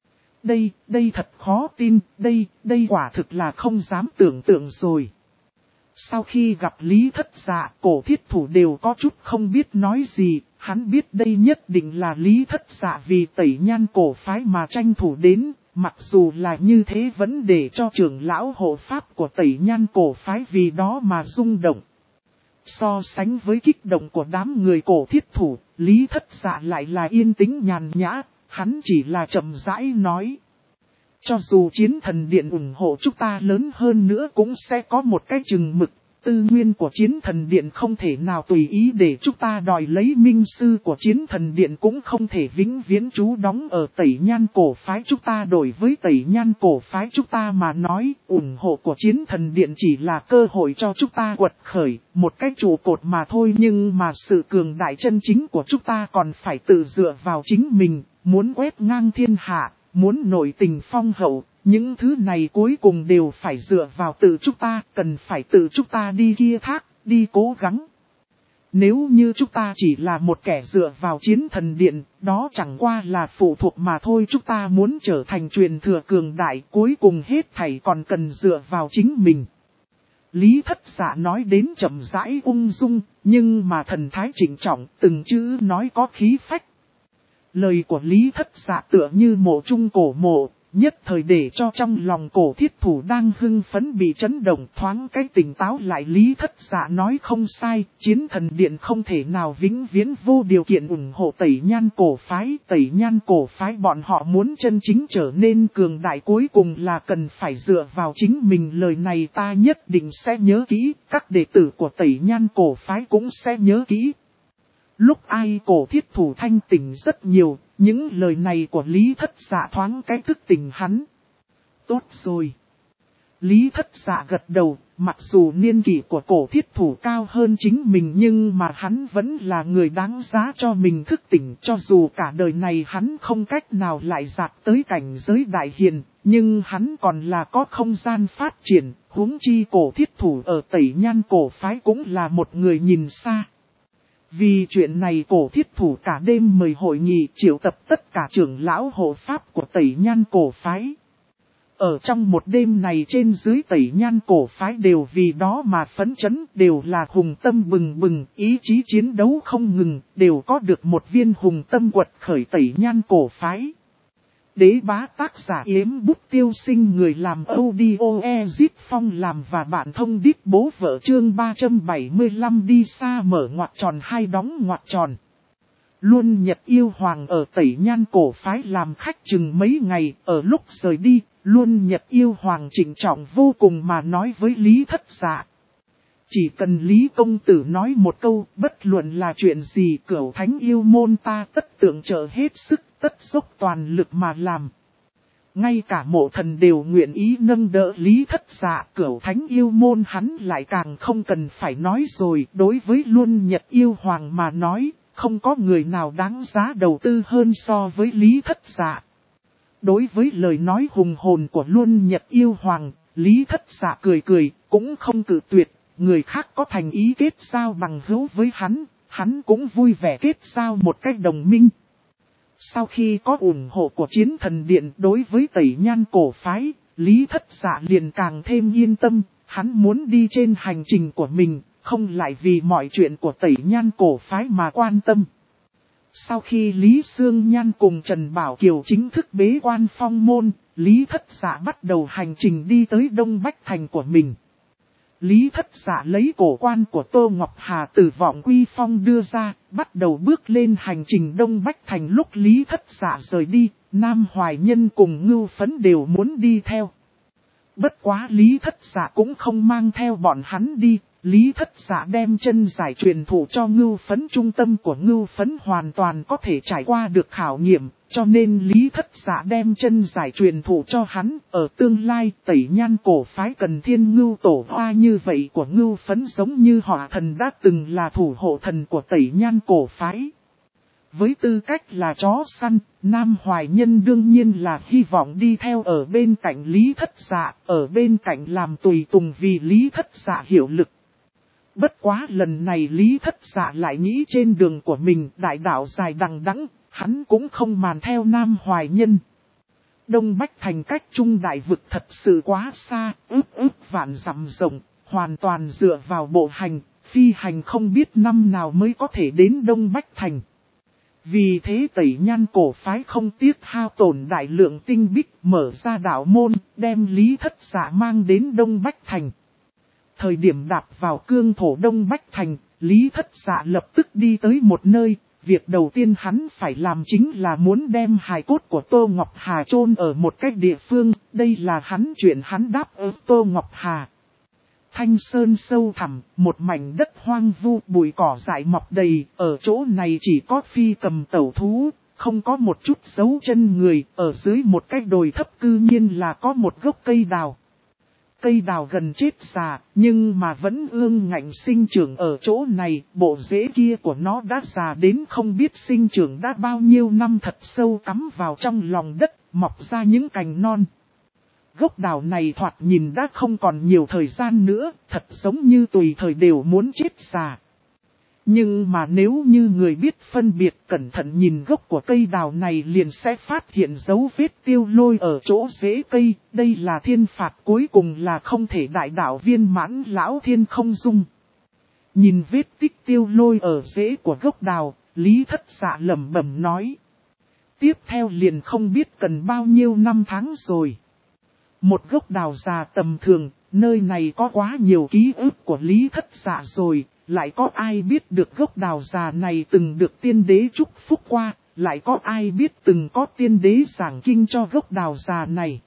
Đây thật khó tin, đây quả thực là không dám tưởng tượng rồi. Sau khi gặp Lý Thất Dạ, cổ thiết thủ đều có chút không biết nói gì, hắn biết đây nhất định là Lý Thất Dạ vì Tẩy Nhan cổ phái mà tranh thủ đến, mặc dù là như thế vẫn để cho trưởng lão hộ pháp của Tẩy Nhan cổ phái vì đó mà rung động. So sánh với kích động của đám người cổ thiết thủ, Lý Thất Dạ lại là yên tĩnh nhàn nhã, hắn chỉ là chậm rãi nói. Cho dù Chiến Thần Điện ủng hộ chúng ta lớn hơn nữa cũng sẽ có một cái chừng mực, tư nguyên của Chiến Thần Điện không thể nào tùy ý để chúng ta đòi lấy, minh sư của Chiến Thần Điện cũng không thể vĩnh viễn trú đóng ở Tẩy Nhan cổ phái chúng ta. Đổi với Tẩy Nhan cổ phái chúng ta mà nói, ủng hộ của Chiến Thần Điện chỉ là cơ hội cho chúng ta quật khởi, một cái trụ cột mà thôi, nhưng mà sự cường đại chân chính của chúng ta còn phải tự dựa vào chính mình, muốn quét ngang thiên hạ. Muốn nội tình phong hậu, những thứ này cuối cùng đều phải dựa vào tự chúng ta, cần phải tự chúng ta đi kia thác, đi cố gắng. Nếu như chúng ta chỉ là một kẻ dựa vào chiến thần điện, đó chẳng qua là phụ thuộc mà thôi. Chúng ta muốn trở thành truyền thừa cường đại, cuối cùng hết thảy còn cần dựa vào chính mình. Lý Thất Dạ nói đến chậm rãi ung dung, nhưng mà thần thái trịnh trọng, từng chữ nói có khí phách. Lời của Lý Thất Dạ tựa như mộ trung cổ mộ, nhất thời để cho trong lòng cổ thiết thủ đang hưng phấn bị chấn động, thoáng cái tỉnh táo lại. Lý Thất Dạ nói không sai, chiến thần điện không thể nào vĩnh viễn vô điều kiện ủng hộ Tẩy Nhan cổ phái. Tẩy Nhan cổ phái bọn họ muốn chân chính trở nên cường đại cuối cùng là cần phải dựa vào chính mình. Lời này ta nhất định sẽ nhớ kỹ, các đệ tử của Tẩy Nhan cổ phái cũng sẽ nhớ kỹ. Lúc ai cổ thiết thủ thanh tỉnh rất nhiều, những lời này của Lý Thất Dạ thoáng cái thức tỉnh hắn. Tốt rồi. Lý Thất Dạ gật đầu, mặc dù niên kỷ của cổ thiết thủ cao hơn chính mình nhưng mà hắn vẫn là người đáng giá cho mình thức tỉnh. Cho dù cả đời này hắn không cách nào lại đạt tới cảnh giới đại hiền, nhưng hắn còn là có không gian phát triển, huống chi cổ thiết thủ ở Tẩy Nhan cổ phái cũng là một người nhìn xa. Vì chuyện này cổ thiết thủ cả đêm mời hội nghị triệu tập tất cả trưởng lão hộ pháp của Tẩy Nhan cổ phái. Ở trong một đêm này trên dưới Tẩy Nhan cổ phái đều vì đó mà phấn chấn, đều là hùng tâm bừng bừng, ý chí chiến đấu không ngừng, đều có được một viên hùng tâm quật khởi Tẩy Nhan cổ phái. Đế bá tác giả Yếm Bút Tiêu Sinh, người làm audio Ezit Phong làm và bạn thông đít bố vợ. Chương 375 đi xa mở ngoặc tròn hai đóng ngoặc tròn. Luôn Nhật Yêu Hoàng ở Tẩy Nhan cổ phái làm khách chừng mấy ngày, ở lúc rời đi, Luôn Nhật Yêu Hoàng trịnh trọng vô cùng mà nói với Lý Thất Dạ. Chỉ cần Lý công tử nói một câu, bất luận là chuyện gì Cửu Thánh yêu môn ta tất tượng trợ hết sức, tất dốc toàn lực mà làm. Ngay cả mộ thần đều nguyện ý nâng đỡ Lý Thất Dạ. Cửu Thánh yêu môn hắn lại càng không cần phải nói rồi. Đối với Luôn Nhật Yêu Hoàng mà nói, không có người nào đáng giá đầu tư hơn so với Lý Thất Dạ. Đối với lời nói hùng hồn của Luôn Nhật Yêu Hoàng, Lý Thất Dạ cười cười, cũng không cự tuyệt. Người khác có thành ý kết giao bằng hữu với hắn cũng vui vẻ kết giao một cách đồng minh. Sau khi có ủng hộ của chiến thần điện đối với Tẩy Nhan cổ phái, Lý Thất Dạ liền càng thêm yên tâm, hắn muốn đi trên hành trình của mình, không lại vì mọi chuyện của Tẩy Nhan cổ phái mà quan tâm. Sau khi Lý Sương Nhan cùng Trần Bảo Kiều chính thức bế quan phong môn, Lý Thất Dạ bắt đầu hành trình đi tới Đông Bách Thành của mình. Lý Thất Dạ lấy cổ quan của Tô Ngọc Hà từ Vọng Quy Phong đưa ra, bắt đầu bước lên hành trình Đông Bách Thành. Lúc Lý Thất Dạ rời đi, Nam Hoài Nhân cùng Ngưu Phấn đều muốn đi theo. Bất quá Lý Thất Dạ cũng không mang theo bọn hắn đi. Lý Thất Dạ đem chân giải truyền thụ cho Ngưu Phấn. Trung tâm của Ngưu Phấn hoàn toàn có thể trải qua được khảo nghiệm, cho nên Lý Thất Dạ đem chân giải truyền thụ cho hắn. Ở tương lai Tẩy Nhan cổ phái cần thiên ngưu tổ hoa như vậy của Ngưu Phấn, giống như Hỏa Thần đã từng là thủ hộ thần của Tẩy Nhan cổ phái. Với tư cách là chó săn, Nam Hoài Nhân đương nhiên là hy vọng đi theo ở bên cạnh Lý Thất Dạ, ở bên cạnh làm tùy tùng vì Lý Thất Dạ hiệu lực. Bất quá lần này Lý Thất Dạ lại nghĩ trên đường của mình đại đạo dài đằng đẵng, hắn cũng không màn theo Nam Hoài Nhân. Đông Bách Thành cách Trung Đại Vực thật sự quá xa, ước vạn dặm rộng, hoàn toàn dựa vào bộ hành, phi hành không biết năm nào mới có thể đến Đông Bách Thành. Vì thế Tẩy Nhan cổ phái không tiếc hao tổn đại lượng tinh bích, mở ra đạo môn, đem Lý Thất Dạ mang đến Đông Bách Thành. Thời điểm đạp vào cương thổ Đông Bách Thành, Lý Thất Dạ lập tức đi tới một nơi. Việc đầu tiên hắn phải làm chính là muốn đem hài cốt của Tô Ngọc Hà chôn ở một cách địa phương. Đây là chuyện hắn đáp ứng Tô Ngọc Hà. Thanh sơn sâu thẳm, một mảnh đất hoang vu, bụi cỏ dại mọc đầy. Ở chỗ này chỉ có phi cầm tẩu thú, không có một chút dấu chân người. Ở dưới một cái đồi thấp cư nhiên là có một gốc cây đào. Cây đào gần chết già, nhưng mà vẫn ương ngạnh sinh trưởng ở chỗ này. Bộ rễ kia của nó đã già đến không biết sinh trưởng đã bao nhiêu năm, thật sâu cắm vào trong lòng đất, mọc ra những cành non. Gốc đào này thoạt nhìn đã không còn nhiều thời gian nữa, thật giống như tùy thời đều muốn chết già. Nhưng mà nếu như người biết phân biệt cẩn thận nhìn gốc của cây đào này liền sẽ phát hiện dấu vết tiêu lôi ở chỗ rễ cây. Đây là thiên phạt cuối cùng là không thể đại đạo viên mãn lão thiên không dung. Nhìn vết tích tiêu lôi ở rễ của gốc đào, Lý Thất Dạ lẩm bẩm nói. Tiếp theo liền không biết cần bao nhiêu năm tháng rồi. Một gốc đào già tầm thường, nơi này có quá nhiều ký ức của Lý Thất Dạ rồi. Lại có ai biết được gốc đào già này từng được tiên đế chúc phúc qua, lại có ai biết từng có tiên đế giảng kinh cho gốc đào già này.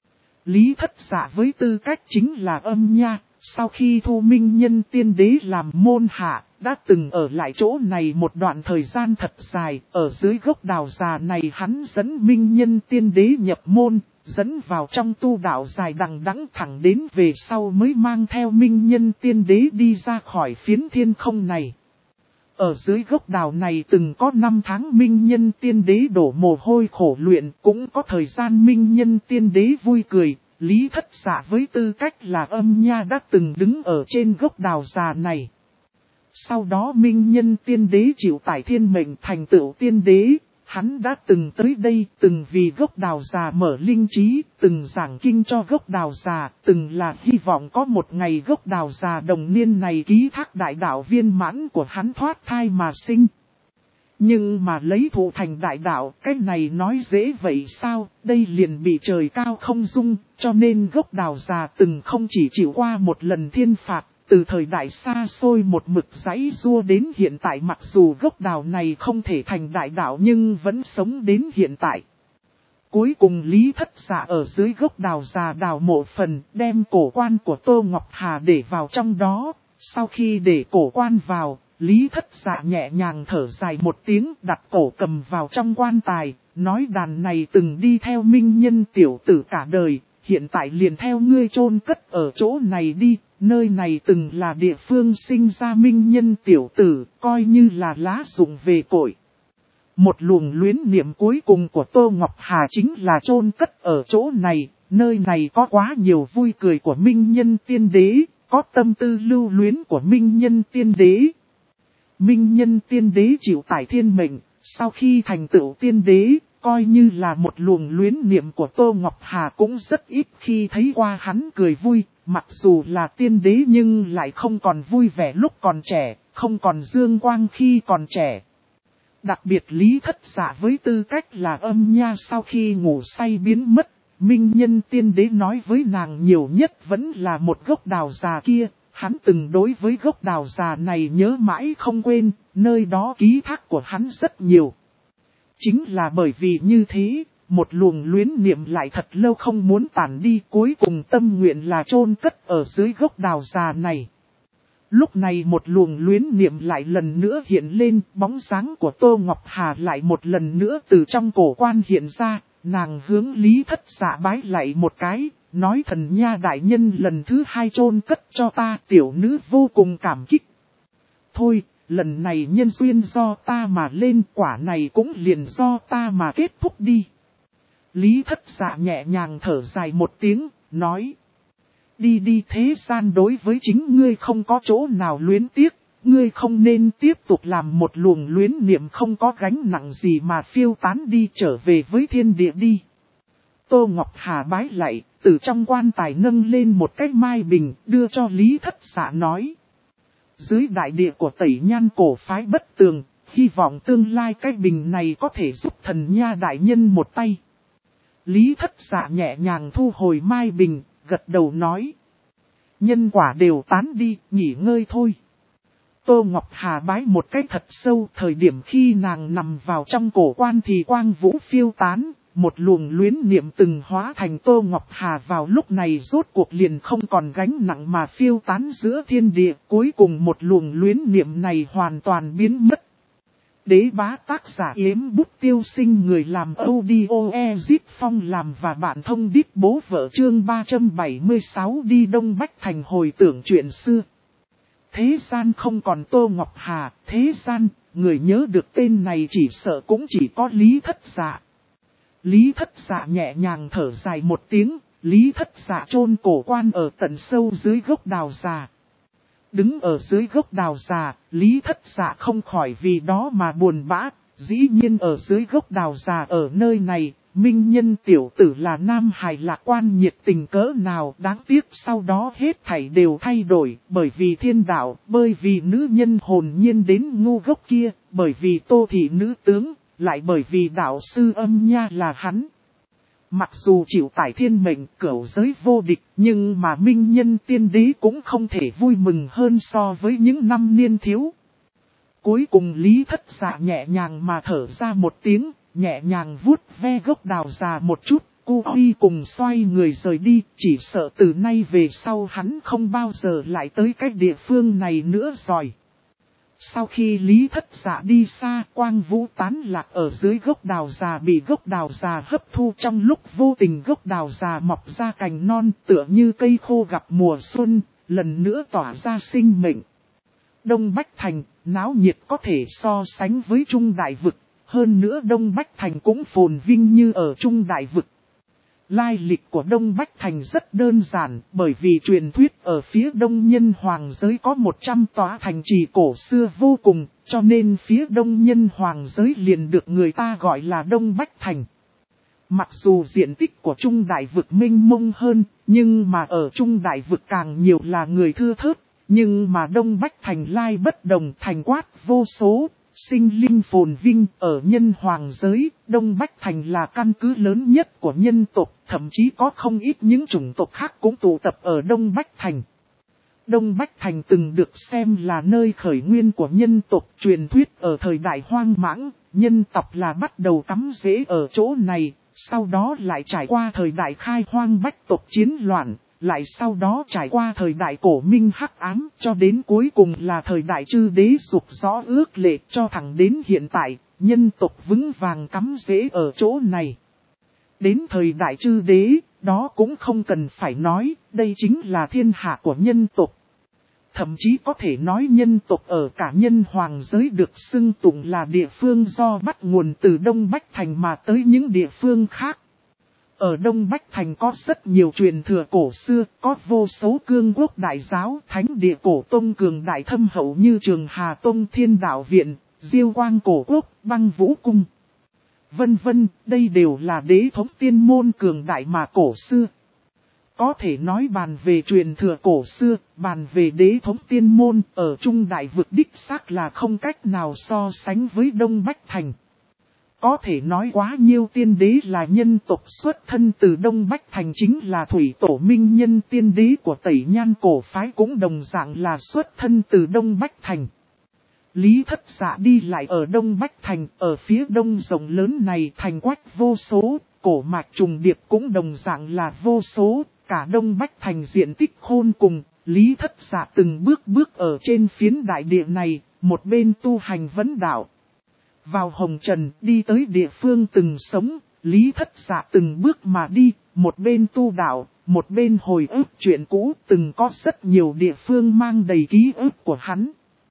Lý Thất Dạ với tư cách chính là âm nha, sau khi thu minh nhân tiên đế làm môn hạ, đã từng ở lại chỗ này một đoạn thời gian thật dài, ở dưới gốc đào già này hắn dẫn minh nhân tiên đế nhập môn. Dẫn vào trong tu đạo dài đằng đẵng thẳng đến về sau mới mang theo minh nhân tiên đế đi ra khỏi phiến thiên không này. Ở dưới gốc đào này từng có 5 tháng minh nhân tiên đế đổ mồ hôi khổ luyện, cũng có thời gian minh nhân tiên đế vui cười. Lý Thất Dạ với tư cách là âm nha đã từng đứng ở trên gốc đào già này. Sau đó minh nhân tiên đế chịu tải thiên mệnh thành tựu tiên đế. Hắn đã từng tới đây, từng vì gốc đào già mở linh trí, từng giảng kinh cho gốc đào già, từng là hy vọng có một ngày gốc đào già đồng niên này ký thác đại đạo viên mãn của hắn thoát thai mà sinh. Nhưng mà lấy thụ thành đại đạo, cái này nói dễ vậy sao, đây liền bị trời cao không dung, cho nên gốc đào già từng không chỉ chịu qua một lần thiên phạt. Từ thời đại xa xôi một mực giãy rua đến hiện tại, mặc dù gốc đào này không thể thành đại đạo nhưng vẫn sống đến hiện tại. Cuối cùng Lý Thất Dạ ở dưới gốc đào già đào mộ phần, đem cổ quan của Tô Ngọc Hà để vào trong đó. Sau khi để cổ quan vào, Lý Thất Dạ nhẹ nhàng thở dài một tiếng, đặt cổ cầm vào trong quan tài, nói đàn này từng đi theo minh nhân tiểu tử cả đời, hiện tại liền theo ngươi chôn cất ở chỗ này đi. Nơi này từng là địa phương sinh ra minh nhân tiểu tử, coi như là lá dụng về cội. Một luồng luyến niệm cuối cùng của Tô Ngọc Hà chính là chôn cất ở chỗ này, nơi này có quá nhiều vui cười của minh nhân tiên đế, có tâm tư lưu luyến của minh nhân tiên đế. Minh nhân tiên đế chịu tải thiên mệnh, sau khi thành tựu tiên đế, coi như là một luồng luyến niệm của Tô Ngọc Hà cũng rất ít khi thấy qua hắn cười vui. Mặc dù là tiên đế nhưng lại không còn vui vẻ lúc còn trẻ, không còn dương quang khi còn trẻ. Đặc biệt Lý Thất Dạ với tư cách là âm nha sau khi ngủ say biến mất, minh nhân tiên đế nói với nàng nhiều nhất vẫn là một gốc đào già kia. Hắn từng đối với gốc đào già này nhớ mãi không quên, nơi đó ký thác của hắn rất nhiều. Chính là bởi vì như thế, một luồng luyến niệm lại thật lâu không muốn tản đi, cuối cùng tâm nguyện là chôn cất ở dưới gốc đào già này. Lúc này một luồng luyến niệm lại lần nữa hiện lên, bóng dáng của Tô Ngọc Hà lại một lần nữa từ trong cổ quan hiện ra, nàng hướng Lý Thất Dạ bái lạy một cái, nói thần nha đại nhân lần thứ 2 chôn cất cho ta, tiểu nữ vô cùng cảm kích. Thôi, lần này nhân duyên do ta mà lên, quả này cũng liền do ta mà kết thúc đi. Lý Thất Dạ nhẹ nhàng thở dài một tiếng, nói. Đi đi, thế gian đối với chính ngươi không có chỗ nào luyến tiếc, ngươi không nên tiếp tục làm một luồng luyến niệm không có gánh nặng gì mà phiêu tán đi, trở về với thiên địa đi. Tô Ngọc Hà bái lạy, từ trong quan tài nâng lên một cái mai bình, đưa cho Lý Thất Dạ nói. Dưới đại địa của Tẩy Nhan cổ phái bất tường, hy vọng tương lai cái bình này có thể giúp thần nha đại nhân một tay. Lý Thất Dạ nhẹ nhàng thu hồi mai bình, gật đầu nói. Nhân quả đều tán đi, nghỉ ngơi thôi. Tô Ngọc Hà bái một cái thật sâu, thời điểm khi nàng nằm vào trong cổ quan thì quang vũ phiêu tán, một luồng luyến niệm từng hóa thành Tô Ngọc Hà vào lúc này rốt cuộc liền không còn gánh nặng mà phiêu tán giữa thiên địa, cuối cùng một luồng luyến niệm này hoàn toàn biến mất. Đế bá tác giả Yếm Bút Tiêu Sinh, người làm audio Ezip Phong làm và bạn thông đít bố vợ, chương 376 đi Đông Bách Thành hồi tưởng chuyện xưa. Thế gian không còn Tô Ngọc Hà, thế gian, người nhớ được tên này chỉ sợ cũng chỉ có Lý Thất Dạ. Lý Thất Dạ nhẹ nhàng thở dài một tiếng, Lý Thất Dạ chôn cổ quan ở tận sâu dưới gốc đào già. Đứng ở dưới gốc đào già, Lý Thất Dạ không khỏi vì đó mà buồn bã. Dĩ nhiên ở dưới gốc đào già ở nơi này, minh nhân tiểu tử là nam hài lạc quan nhiệt tình cỡ nào, đáng tiếc sau đó hết thảy đều thay đổi, bởi vì thiên đạo, bởi vì nữ nhân hồn nhiên đến ngu gốc kia, bởi vì Tô thị nữ tướng, lại bởi vì đạo sư Âm Nha là hắn. Mặc dù chịu tải thiên mệnh cửu giới vô địch, nhưng mà minh nhân tiên đế cũng không thể vui mừng hơn so với những năm niên thiếu. Cuối cùng Lý Thất Dạ nhẹ nhàng mà thở ra một tiếng, nhẹ nhàng vuốt ve gốc đào già một chút, cô Huy cùng xoay người rời đi, chỉ sợ từ nay về sau hắn không bao giờ lại tới cái địa phương này nữa rồi. Sau khi Lý Thất Dạ đi xa, quang vũ tán lạc ở dưới gốc đào già bị gốc đào già hấp thu trong lúc vô tình gốc đào già mọc ra cành non tựa như cây khô gặp mùa xuân, lần nữa tỏa ra sinh mệnh. Đông Bách Thành, náo nhiệt có thể so sánh với Trung Đại Vực, hơn nữa Đông Bách Thành cũng phồn vinh như ở Trung Đại Vực. Lai lịch của Đông Bách Thành rất đơn giản, bởi vì truyền thuyết ở phía đông nhân hoàng giới có 100 tòa thành trì cổ xưa vô cùng, cho nên phía đông nhân hoàng giới liền được người ta gọi là Đông Bách Thành. Mặc dù diện tích của Trung Đại Vực mênh mông hơn, nhưng mà ở Trung Đại Vực càng nhiều là người thưa thớt, nhưng mà Đông Bách Thành lai bất đồng, thành quát vô số. Sinh linh phồn vinh ở nhân hoàng giới, Đông Bách Thành là căn cứ lớn nhất của nhân tộc, thậm chí có không ít những chủng tộc khác cũng tụ tập ở Đông Bách Thành. Đông Bách Thành từng được xem là nơi khởi nguyên của nhân tộc, truyền thuyết ở thời đại hoang mãng, nhân tộc là bắt đầu cắm rễ ở chỗ này, sau đó lại trải qua thời đại khai hoang bách tộc chiến loạn. Lại sau đó trải qua thời đại cổ minh hắc ám cho đến cuối cùng là thời đại chư đế dục rõ ước lệ cho thẳng đến hiện tại, nhân tộc vững vàng cắm rễ ở chỗ này. Đến thời đại chư đế, đó cũng không cần phải nói, đây chính là thiên hạ của nhân tộc. Thậm chí có thể nói nhân tộc ở cả nhân hoàng giới được xưng tụng là địa phương do bắt nguồn từ Đông Bách Thành mà tới những địa phương khác. Ở Đông Bách Thành có rất nhiều truyền thừa cổ xưa, có vô số cương quốc đại giáo, thánh địa cổ tông cường đại thâm hậu như Trường Hà Tông Thiên Đạo Viện, Diêu Quang Cổ Quốc, Băng Vũ Cung. Vân vân, đây đều là đế thống tiên môn cường đại mà cổ xưa. Có thể nói bàn về truyền thừa cổ xưa, bàn về đế thống tiên môn, ở Trung Đại Vực đích xác là không cách nào so sánh với Đông Bách Thành. Có thể nói quá nhiều tiên đế là nhân tộc xuất thân từ Đông Bách Thành, chính là thủy tổ minh nhân tiên đế của Tẩy Nhan cổ phái cũng đồng dạng là xuất thân từ Đông Bách Thành. Lý Thất Dạ đi lại ở Đông Bách Thành, ở phía đông rộng lớn này thành quách vô số, cổ mạch trùng điệp cũng đồng dạng là vô số, cả Đông Bách Thành diện tích khôn cùng. Lý Thất Dạ từng bước ở trên phiến đại địa này, một bên tu hành vấn đạo. Vào hồng trần đi tới địa phương từng sống, Lý Thất Dạ từng bước mà đi, một bên tu đạo, một bên hồi ức chuyện cũ, từng có rất nhiều địa phương mang đầy ký ức của hắn.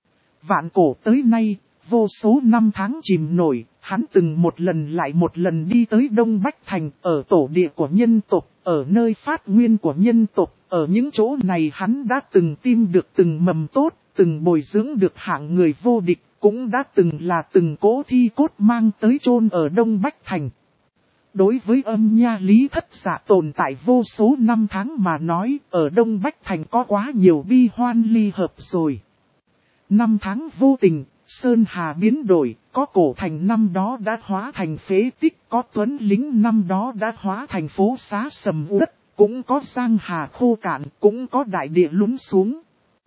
Vạn cổ tới nay, vô số năm tháng chìm nổi, hắn từng một lần lại một lần đi tới Đông Bách Thành, ở tổ địa của nhân tộc, ở nơi phát nguyên của nhân tộc, ở những chỗ này hắn đã từng tìm được từng mầm tốt, từng bồi dưỡng được hạng người vô địch. Cũng đã từng là từng cố thi cốt mang tới chôn ở Đông Bách Thành. Đối với Âm Nha Lý Thất Dạ tồn tại vô số năm tháng mà nói, ở Đông Bách Thành có quá nhiều bi hoan ly hợp rồi. Năm tháng vô tình, Sơn Hà biến đổi, có cổ thành năm đó đã hóa thành phế tích, có tuấn lính năm đó đã hóa thành phố xá sầm uất, cũng có giang hà khô cạn, cũng có đại địa lún xuống.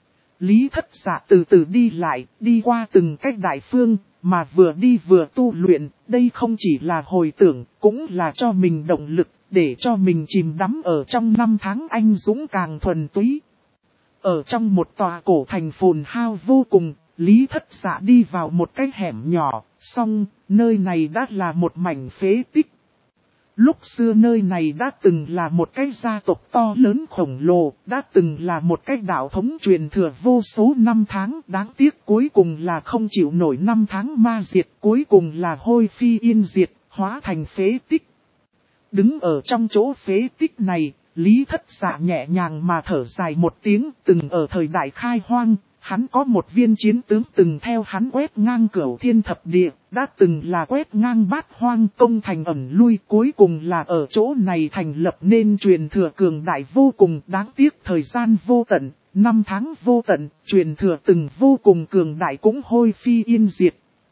Lý Thất Dạ từ từ đi lại, đi qua từng cách đại phương, mà vừa đi vừa tu luyện, đây không chỉ là hồi tưởng, cũng là cho mình động lực, để cho mình chìm đắm ở trong năm tháng anh dũng càng thuần túy. Ở trong một tòa cổ thành phồn hao vô cùng, Lý Thất Dạ đi vào một cái hẻm nhỏ, song nơi này đã là một mảnh phế tích. Lúc xưa nơi này đã từng là một cái gia tộc to lớn khổng lồ, đã từng là một cái đạo thống truyền thừa vô số năm tháng, đáng tiếc cuối cùng là không chịu nổi năm tháng ma diệt, cuối cùng là hôi phi yên diệt, hóa thành phế tích. Đứng ở trong chỗ phế tích này, Lý Thất Dạ nhẹ nhàng mà thở dài một tiếng, từng ở thời đại khai hoang, Hắn có một viên chiến tướng từng theo hắn quét ngang cửu thiên thập địa, đã từng là quét ngang bát hoang công thành ẩn lui, cuối cùng là ở chỗ này thành lập nên truyền thừa cường đại vô cùng. Đáng tiếc thời gian vô tận, năm tháng vô tận, truyền thừa từng vô cùng cường đại cũng hôi phi yên diệt.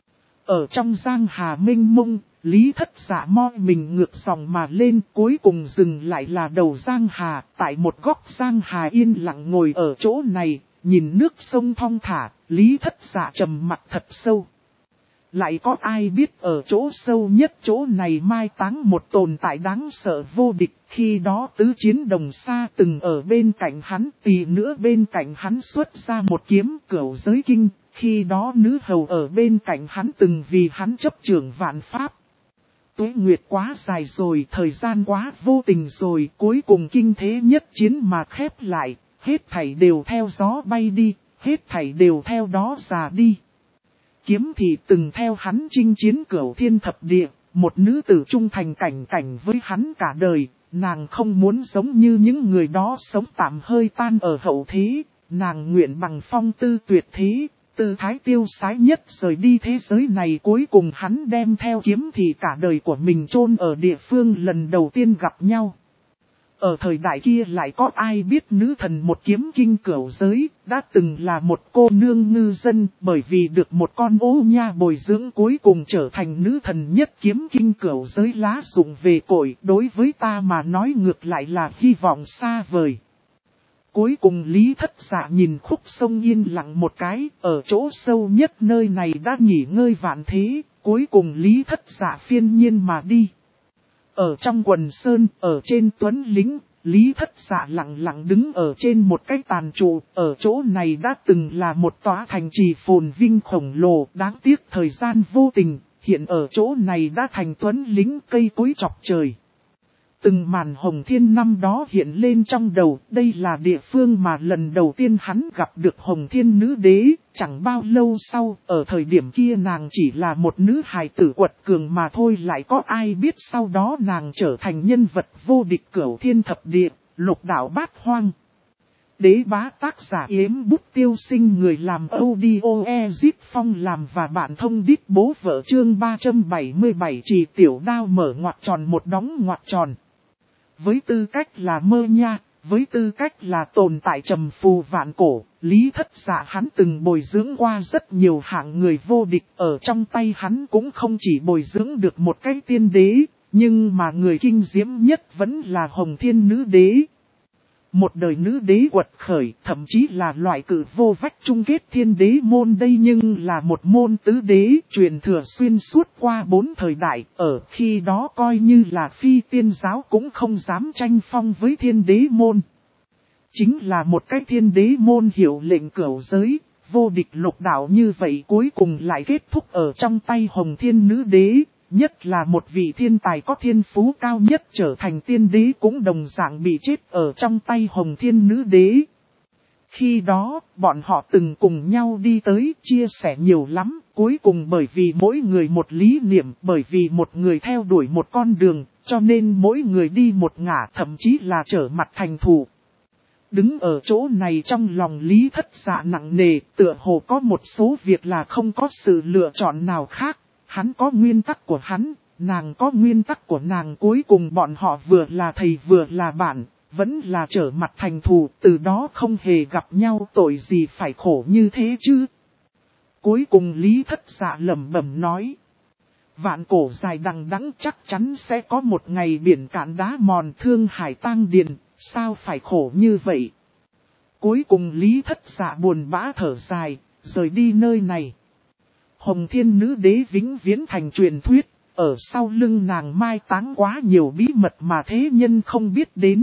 Ở trong giang hà mênh mông, Lý Thất Dạ moi mình ngược dòng mà lên, cuối cùng dừng lại là đầu giang hà, tại một góc giang hà yên lặng ngồi ở chỗ này, nhìn nước sông thong thả, Lý Thất Dạ trầm mặt thật sâu. Lại có ai biết ở chỗ sâu nhất chỗ này mai táng một tồn tại đáng sợ vô địch, khi đó tứ chiến đồng xa từng ở bên cạnh hắn, tỳ nữa bên cạnh hắn xuất ra một kiếm cửu giới kinh, khi đó nữ hầu ở bên cạnh hắn từng vì hắn chấp trưởng vạn pháp. Tuế nguyệt quá dài rồi, thời gian quá vô tình rồi, cuối cùng kinh thế nhất chiến mà khép lại, hết thảy đều theo gió bay đi, hết thảy đều theo đó già đi. Kiếm thì từng theo hắn chinh chiến cửu thiên thập địa, một nữ tử trung thành cảnh với hắn cả đời, nàng không muốn giống như những người đó sống tạm hơi tan ở hậu thế, nàng nguyện bằng phong tư tuyệt thế, tư thái tiêu sái nhất rời đi thế giới này. Cuối cùng hắn đem theo kiếm thì cả đời của mình chôn ở địa phương lần đầu tiên gặp nhau. Ở thời đại kia lại có ai biết nữ thần một kiếm kinh cửu giới, đã từng là một cô nương ngư dân, bởi vì được một con ô nha bồi dưỡng cuối cùng trở thành nữ thần nhất kiếm kinh cửu giới lá dụng về cội, đối với ta mà nói ngược lại là hy vọng xa vời. Cuối cùng Lý Thất Dạ nhìn khúc sông yên lặng một cái, ở chỗ sâu nhất nơi này đã nghỉ ngơi vạn thế, cuối cùng Lý Thất Dạ phiên nhiên mà đi. Ở trong quần sơn, ở trên tuấn lính, Lý Thất Dạ lặng lặng đứng ở trên một cái tàn trụ, ở chỗ này đã từng là một tòa thành trì phồn vinh khổng lồ, đáng tiếc thời gian vô tình, hiện ở chỗ này đã thành tuấn lính cây cối chọc trời. Từng màn hồng thiên năm đó hiện lên trong đầu, đây là địa phương mà lần đầu tiên hắn gặp được hồng thiên nữ đế, chẳng bao lâu sau, ở thời điểm kia nàng chỉ là một nữ hài tử quật cường mà thôi, lại có ai biết sau đó nàng trở thành nhân vật vô địch cửu thiên thập địa, lục đạo bát hoang. Đế bá tác giả Yếm Bút Tiêu Sinh, người làm audio Ezip Phong làm và bạn thông đít bố vợ, chương 377 Trì Tiểu Đao mở ngoặc tròn một đóng ngoặc tròn. Với tư cách là mơ nha, với tư cách là tồn tại trầm phù vạn cổ, Lý Thất Dạ hắn từng bồi dưỡng qua rất nhiều hạng người vô địch, ở trong tay hắn cũng không chỉ bồi dưỡng được một cái tiên đế, nhưng mà người kinh diễm nhất vẫn là Hồng Thiên Nữ Đế. Một đời nữ đế quật khởi, thậm chí là loại cử vô vách chung kết thiên đế môn đây, nhưng là một môn tứ đế truyền thừa xuyên suốt qua 4 thời đại, ở khi đó coi như là phi tiên giáo cũng không dám tranh phong với thiên đế môn. Chính là một cái thiên đế môn hiệu lệnh cửu giới, vô địch lục đạo như vậy cuối cùng lại kết thúc ở trong tay Hồng Thiên Nữ Đế. Nhất là một vị thiên tài có thiên phú cao nhất trở thành tiên đế cũng đồng dạng bị chết ở trong tay Hồng Thiên Nữ Đế. Khi đó, bọn họ từng cùng nhau đi tới, chia sẻ nhiều lắm, cuối cùng bởi vì mỗi người một lý niệm, bởi vì một người theo đuổi một con đường, cho nên mỗi người đi một ngả, thậm chí là trở mặt thành thù. Đứng ở chỗ này trong lòng Lý Thất Dạ nặng nề, tựa hồ có một số việc là không có sự lựa chọn nào khác. Hắn có nguyên tắc của hắn, nàng có nguyên tắc của nàng, cuối cùng bọn họ vừa là thầy vừa là bạn, vẫn là trở mặt thành thù, từ đó không hề gặp nhau, tội gì phải khổ như thế chứ. Cuối cùng Lý Thất Dạ lẩm bẩm nói, vạn cổ dài đằng đẵng chắc chắn sẽ có một ngày biển cạn đá mòn, thương hải tang điền, sao phải khổ như vậy. Cuối cùng Lý Thất Dạ buồn bã thở dài, rời đi nơi này. Hồng Thiên Nữ Đế vĩnh viễn thành truyền thuyết, ở sau lưng nàng mai táng quá nhiều bí mật mà thế nhân không biết đến.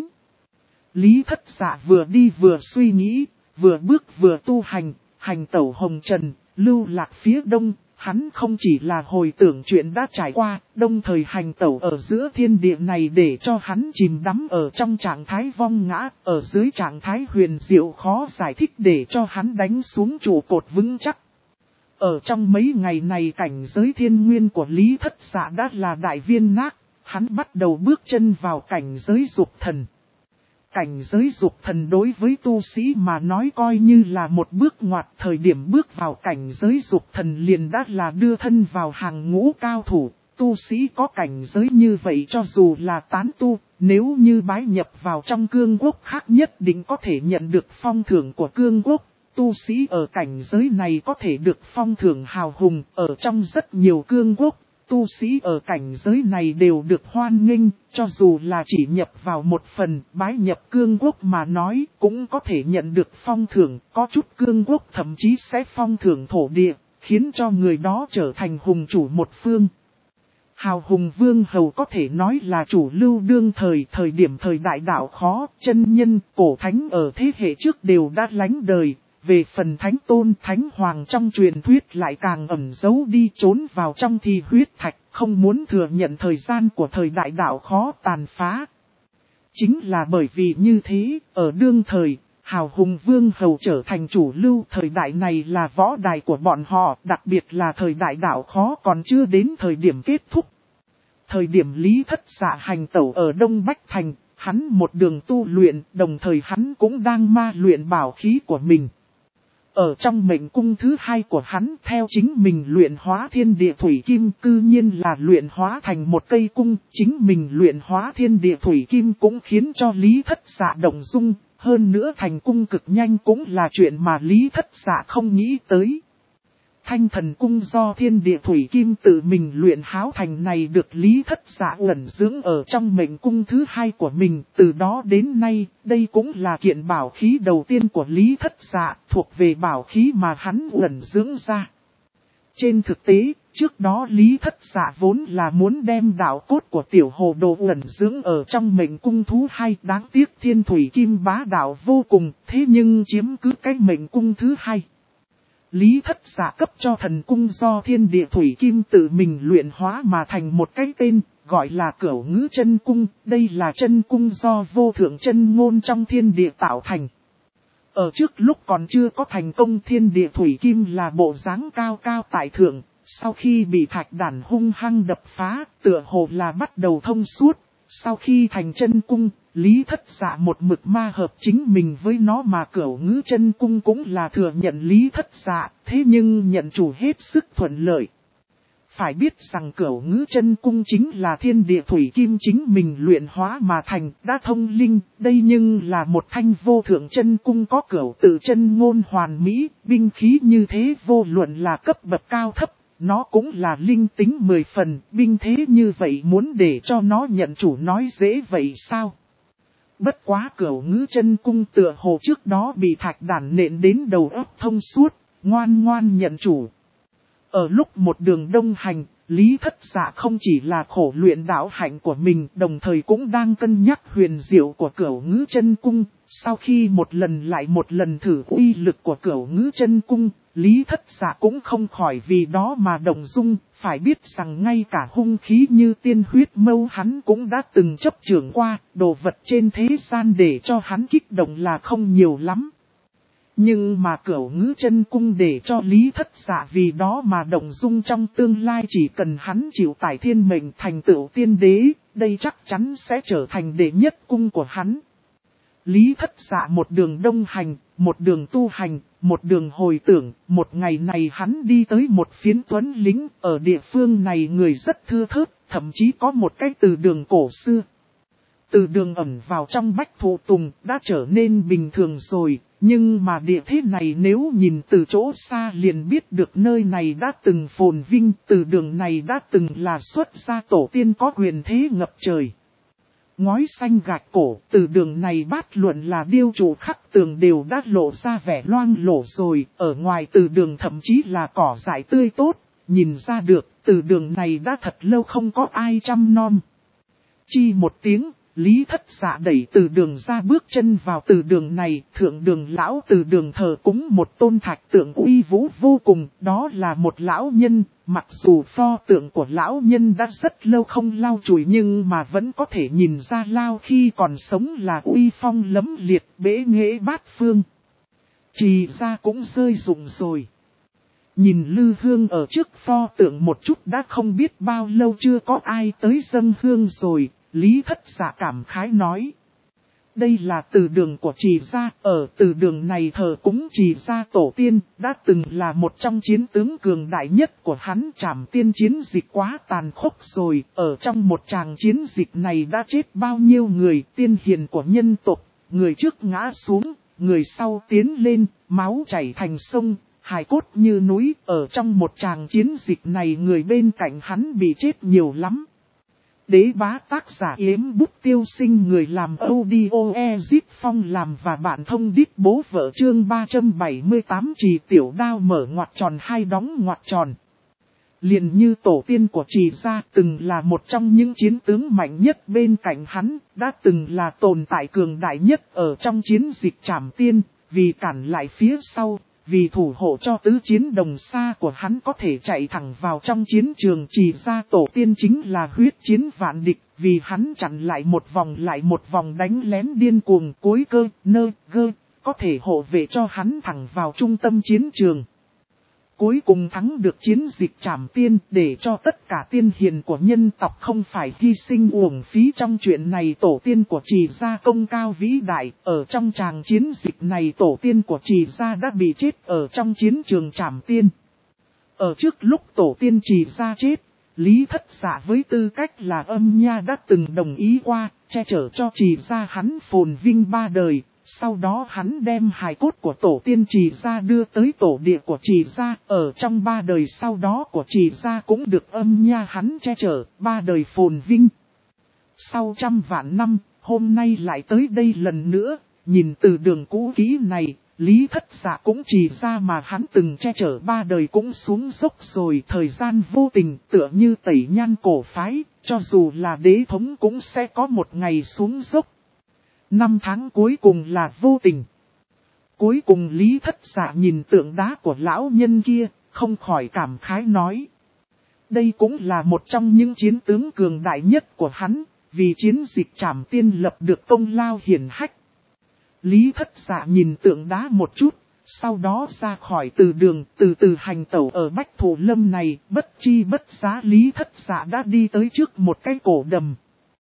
Lý Thất Dạ vừa đi vừa suy nghĩ, vừa bước vừa tu hành, hành tẩu hồng trần, lưu lạc phía đông, hắn không chỉ là hồi tưởng chuyện đã trải qua, đồng thời hành tẩu ở giữa thiên địa này để cho hắn chìm đắm ở trong trạng thái vong ngã, ở dưới trạng thái huyền diệu khó giải thích để cho hắn đánh xuống trụ cột vững chắc. Ở trong mấy ngày này cảnh giới thiên nguyên của Lý Thất Dạ đã là đại viên nát, hắn bắt đầu bước chân vào cảnh giới dục thần. Cảnh giới dục thần đối với tu sĩ mà nói coi như là một bước ngoặt, thời điểm bước vào cảnh giới dục thần liền đã là đưa thân vào hàng ngũ cao thủ. Tu sĩ có cảnh giới như vậy cho dù là tán tu, nếu như bái nhập vào trong cương quốc khác nhất định có thể nhận được phong thưởng của cương quốc. Tu sĩ ở cảnh giới này có thể được phong thưởng hào hùng, ở trong rất nhiều cương quốc. Tu sĩ ở cảnh giới này đều được hoan nghênh, cho dù là chỉ nhập vào một phần bái nhập cương quốc mà nói cũng có thể nhận được phong thưởng, có chút cương quốc thậm chí sẽ phong thưởng thổ địa, khiến cho người đó trở thành hùng chủ một phương. Hào hùng vương hầu có thể nói là chủ lưu đương thời điểm thời đại đạo khó, chân nhân, cổ thánh ở thế hệ trước đều đã lánh đời. Về phần thánh tôn thánh hoàng trong truyền thuyết lại càng ẩn giấu đi trốn vào trong thi huyết thạch, không muốn thừa nhận thời gian của thời đại đạo khó tàn phá. Chính là bởi vì như thế, ở đương thời, hào hùng vương hầu trở thành chủ lưu thời đại này là võ đài của bọn họ, đặc biệt là thời đại đạo khó còn chưa đến thời điểm kết thúc. Thời điểm Lý Thất Dạ hành tẩu ở Đông Bách Thành, hắn một đường tu luyện, đồng thời hắn cũng đang ma luyện bảo khí của mình. Ở trong mệnh cung thứ hai của hắn theo chính mình luyện hóa thiên địa thủy kim, cư nhiên là luyện hóa thành một cây cung, chính mình luyện hóa thiên địa thủy kim cũng khiến cho Lý Thất Dạ động dung, hơn nữa thành cung cực nhanh cũng là chuyện mà Lý Thất Dạ không nghĩ tới. Thanh thần cung do thiên địa thủy kim tự mình luyện háo thành này được Lý Thất Dạ ẩn dưỡng ở trong mệnh cung thứ hai của mình. Từ đó đến nay, đây cũng là kiện bảo khí đầu tiên của Lý Thất Dạ, thuộc về bảo khí mà hắn ẩn dưỡng ra. Trên thực tế, trước đó Lý Thất Dạ vốn là muốn đem đạo cốt của tiểu hồ đồ ẩn dưỡng ở trong mệnh cung thứ hai, đáng tiếc thiên thủy kim bá đạo vô cùng, thế nhưng chiếm cứ cái mệnh cung thứ hai. Lý Thất Dạ cấp cho thần cung do thiên địa thủy kim tự mình luyện hóa mà thành một cái tên, gọi là Cửu Ngữ Chân Cung. Đây là chân cung do vô thượng chân ngôn trong thiên địa tạo thành. Ở trước lúc còn chưa có thành công thiên địa thủy kim là bộ dáng cao cao tại thượng, sau khi bị thạch đản hung hăng đập phá, tựa hồ là bắt đầu thông suốt. Sau khi thành chân cung, Lý Thất Dạ một mực ma hợp chính mình với nó mà Cửu Ngữ Chân Cung cũng là thừa nhận Lý Thất Dạ, thế nhưng nhận chủ hết sức thuận lợi. Phải biết rằng Cửu Ngữ Chân Cung chính là thiên địa thủy kim chính mình luyện hóa mà thành, đã thông linh, đây nhưng là một thanh vô thượng chân cung có cửu tự chân ngôn hoàn mỹ, binh khí như thế vô luận là cấp bậc cao thấp. Nó cũng là linh tính 10 phần, binh thế như vậy muốn để cho nó nhận chủ nói dễ vậy sao? Bất quá Cửu Ngữ Chân Cung tựa hồ trước đó bị thạch đản nện đến đầu óc thông suốt, ngoan ngoan nhận chủ. Ở lúc một đường đông hành, Lý Thất Dạ không chỉ là khổ luyện đạo hạnh của mình, đồng thời cũng đang cân nhắc huyền diệu của Cửu Ngữ Chân Cung. Sau khi một lần lại một lần thử uy lực của Cửu Ngữ Chân Cung, Lý Thất Dạ cũng không khỏi vì đó mà động dung, phải biết rằng ngay cả hung khí như tiên huyết mâu hắn cũng đã từng chấp trưởng qua, đồ vật trên thế gian để cho hắn kích động là không nhiều lắm. Nhưng mà Cửu Ngữ Chân Cung để cho Lý Thất Dạ vì đó mà động dung trong tương lai chỉ cần hắn chịu tải thiên mệnh thành tựu tiên đế, đây chắc chắn sẽ trở thành đệ nhất cung của hắn. Lý Thất Dạ một đường đông hành, một đường tu hành, một đường hồi tưởng, một ngày này hắn đi tới một phiến tuấn lính, ở địa phương này người rất thưa thớt, thậm chí có một cái từ đường cổ xưa. Từ đường ẩn vào trong bách thụ tùng đã trở nên bình thường rồi, nhưng mà địa thế này nếu nhìn từ chỗ xa liền biết được nơi này đã từng phồn vinh, từ đường này đã từng là xuất gia tổ tiên có quyền thế ngập trời. Ngói xanh gạch cổ, từ đường này bát luận là điêu trụ khắc tường đều đã lộ ra vẻ loang lổ rồi, ở ngoài từ đường thậm chí là cỏ dại tươi tốt, nhìn ra được, từ đường này đã thật lâu không có ai chăm nom. Chi một tiếng, Lý Thất Dạ đẩy từ đường ra bước chân vào từ đường này, thượng đường lão từ đường thờ cúng một tôn thạch tượng uy vũ vô cùng, đó là một lão nhân, mặc dù pho tượng của lão nhân đã rất lâu không lau chùi nhưng mà vẫn có thể nhìn ra lao khi còn sống là uy phong lẫm liệt bế nghệ bát phương. Chỉ ra cũng rơi rụng rồi. Nhìn lư hương ở trước pho tượng một chút đã không biết bao lâu chưa có ai tới dâng hương rồi. Lý Thất Dạ cảm khái nói. Đây là từ đường của Trì gia, ở từ đường này thờ cúng Trì gia tổ tiên, đã từng là một trong chiến tướng cường đại nhất của hắn. Trảm Tiên chiến dịch quá tàn khốc rồi, ở trong một tràng chiến dịch này đã chết bao nhiêu người tiên hiền của nhân tộc, người trước ngã xuống, người sau tiến lên, máu chảy thành sông, hài cốt như núi. Ở trong một tràng chiến dịch này người bên cạnh hắn bị chết nhiều lắm. Đế bá tác giả Yếm Bút Tiêu Sinh, người làm audio Ezip Phong làm và bạn thông đít bố vợ. Chương 378 Trì Tiểu Đao mở ngoặc tròn hai đóng ngoặc tròn. Liền như tổ tiên của Trì gia từng là một trong những chiến tướng mạnh nhất bên cạnh hắn, đã từng là tồn tại cường đại nhất ở trong chiến dịch Trảm Tiên, vì cản lại phía sau. Vì thủ hộ cho tứ chiến đồng xa của hắn có thể chạy thẳng vào trong chiến trường. Trì gia tổ tiên chính là huyết chiến vạn địch, vì hắn chặn lại một vòng đánh lén điên cuồng cối cơ, nơ, gơ, có thể hộ vệ cho hắn thẳng vào trung tâm chiến trường. Cuối cùng thắng được chiến dịch Trảm Tiên, để cho tất cả tiên hiền của nhân tộc không phải hy sinh uổng phí trong chuyện này. Tổ tiên của Trì gia công cao vĩ đại, ở trong tràng chiến dịch này tổ tiên của Trì gia đã bị chết ở trong chiến trường Trảm Tiên. Ở trước lúc tổ tiên Trì gia chết, Lý Thất Dạ với tư cách là Âm Nha đã từng đồng ý qua, che chở cho Trì gia hắn phồn vinh ba đời. Sau đó hắn đem hài cốt của tổ tiên Trì gia đưa tới tổ địa của Trì gia, ở trong ba đời sau đó của Trì gia cũng được Âm Nha hắn che chở, ba đời phồn vinh. Sau trăm vạn năm, hôm nay lại tới đây lần nữa, nhìn từ đường cũ kỹ này, Lý Thất Dạ cũng Trì gia mà hắn từng che chở ba đời cũng xuống dốc rồi. Thời gian vô tình tựa như tẩy nhan cổ phái, cho dù là đế thống cũng sẽ có một ngày xuống dốc. Năm tháng cuối cùng là vô tình. Cuối cùng Lý Thất Dạ nhìn tượng đá của lão nhân kia, không khỏi cảm khái nói. Đây cũng là một trong những chiến tướng cường đại nhất của hắn, vì chiến dịch Trảm Tiên lập được công lao hiển hách. Lý Thất Dạ nhìn tượng đá một chút, sau đó ra khỏi từ đường, từ từ hành tẩu ở Bách Thụ Lâm này. Bất chi bất giá Lý Thất Dạ đã đi tới trước một cái cổ đầm.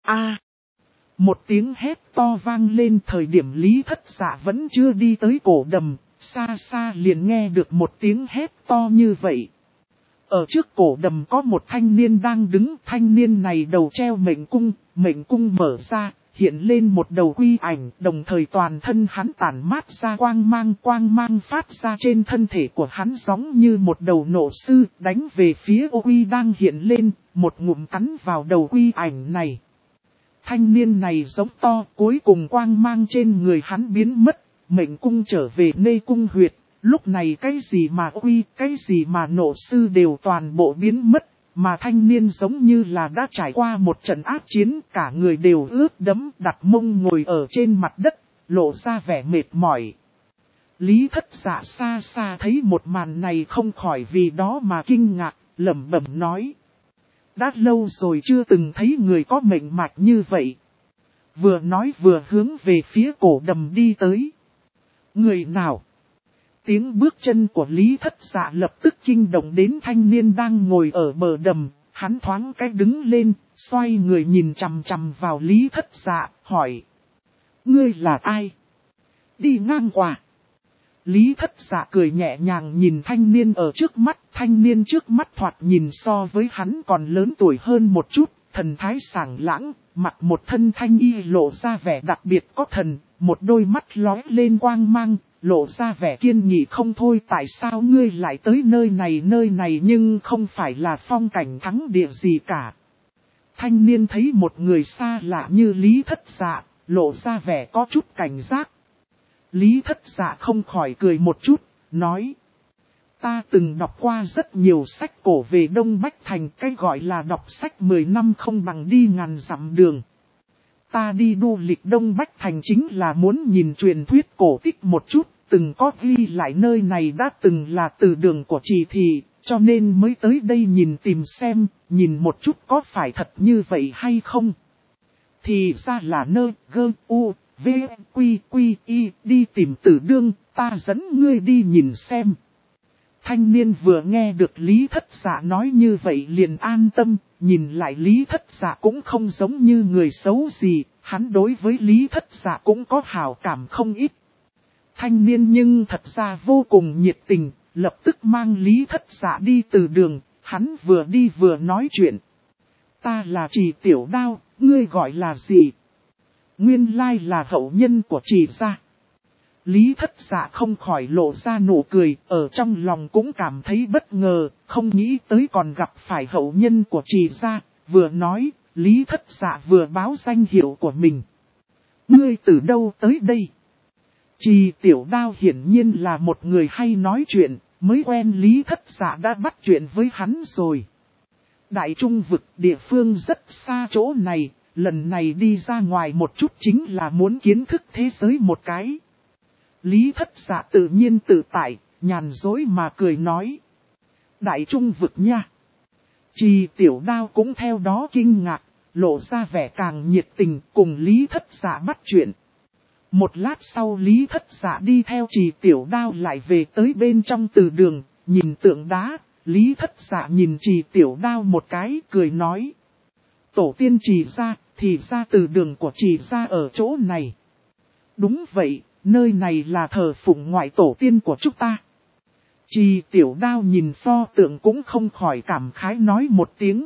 Một tiếng hét to vang lên. Thời điểm Lý Thất Dạ vẫn chưa đi tới cổ đầm, xa xa liền nghe được một tiếng hét to như vậy. Ở trước cổ đầm có một thanh niên đang đứng, thanh niên này đầu treo mệnh cung mở ra, hiện lên một đầu quy ảnh, đồng thời toàn thân hắn tản mát ra quang mang phát ra trên thân thể của hắn giống như một đầu nộ sư, đánh về phía ô quy đang hiện lên, một ngụm cắn vào đầu quy ảnh này. Thanh niên này giống to, cuối cùng quang mang trên người hắn biến mất, mệnh cung trở về nê cung huyệt. Lúc này cái gì mà uy, cái gì mà nộ sư đều toàn bộ biến mất, mà thanh niên giống như là đã trải qua một trận ác chiến, cả người đều ướt đẫm, đặt mông ngồi ở trên mặt đất, lộ ra vẻ mệt mỏi. Lý Thất Dạ xa xa thấy một màn này không khỏi vì đó mà kinh ngạc, lẩm bẩm nói. Đã lâu rồi chưa từng thấy người có mệnh mạch như vậy. Vừa nói vừa hướng về phía cổ đầm đi tới. Người nào? Tiếng bước chân của Lý Thất Dạ lập tức kinh động đến thanh niên đang ngồi ở bờ đầm. Hắn thoáng cái đứng lên, xoay người nhìn chằm chằm vào Lý Thất Dạ, hỏi. Ngươi là ai? Đi ngang qua. Lý Thất Dạ cười nhẹ nhàng nhìn thanh niên ở trước mắt. Thanh niên trước mắt thoạt nhìn so với hắn còn lớn tuổi hơn một chút, thần thái sảng lãng, mặc một thân thanh y lộ ra vẻ đặc biệt có thần, một đôi mắt lóe lên quang mang, lộ ra vẻ kiên nghị không thôi. Tại sao ngươi lại tới nơi này nhưng không phải là phong cảnh thắng địa gì cả. Thanh niên thấy một người xa lạ như Lý Thất Dạ, lộ ra vẻ có chút cảnh giác. Lý Thất Dạ không khỏi cười một chút, nói. Ta từng đọc qua rất nhiều sách cổ về Đông Bách Thành, cái gọi là đọc sách 10 năm không bằng đi ngàn dặm đường. Ta đi du lịch Đông Bách Thành chính là muốn nhìn truyền thuyết cổ tích một chút, từng có ghi lại nơi này đã từng là từ đường của Trì thị, cho nên mới tới đây tìm xem, nhìn một chút có phải thật như vậy hay không. Thì ra là nơ, gơ, u, v, quy, quy, y, đi tìm Tử Đương, ta dẫn ngươi đi nhìn xem. Thanh niên vừa nghe được Lý Thất Dạ nói như vậy liền an tâm, nhìn lại Lý Thất Dạ cũng không giống như người xấu gì, hắn đối với Lý Thất Dạ cũng có hảo cảm không ít. Thanh niên nhưng thật ra vô cùng nhiệt tình, lập tức mang Lý Thất Dạ đi từ đường, hắn vừa đi vừa nói chuyện. Ta là Trì Tiểu Đao, ngươi gọi là gì? Nguyên lai là hậu nhân của Trì gia. Lý Thất Dạ không khỏi lộ ra nụ cười, ở trong lòng cũng cảm thấy bất ngờ, không nghĩ tới còn gặp phải hậu nhân của Trì gia, vừa nói, Lý Thất Dạ vừa báo danh hiệu của mình. Ngươi từ đâu tới đây? Trì Tiểu Đao hiển nhiên là một người hay nói chuyện, mới quen Lý Thất Dạ đã bắt chuyện với hắn rồi. Đại Trung vực địa phương rất xa chỗ này, lần này đi ra ngoài một chút chính là muốn kiến thức thế giới một cái. Lý Thất Dạ tự nhiên tự tại, nhàn dối mà cười nói. Đại Trung vực nha. Trì Tiểu Đao cũng theo đó kinh ngạc, lộ ra vẻ càng nhiệt tình cùng Lý Thất Dạ bắt chuyện. Một lát sau Lý Thất Dạ đi theo Trì Tiểu Đao lại về tới bên trong từ đường, nhìn tượng đá, Lý Thất Dạ nhìn Trì Tiểu Đao một cái cười nói. Tổ tiên Trì gia, thì ra từ đường của Trì gia ở chỗ này. Đúng vậy, nơi này là thờ phụng ngoại tổ tiên của chúng ta. Trì Tiểu Đao nhìn pho tượng cũng không khỏi cảm khái nói một tiếng.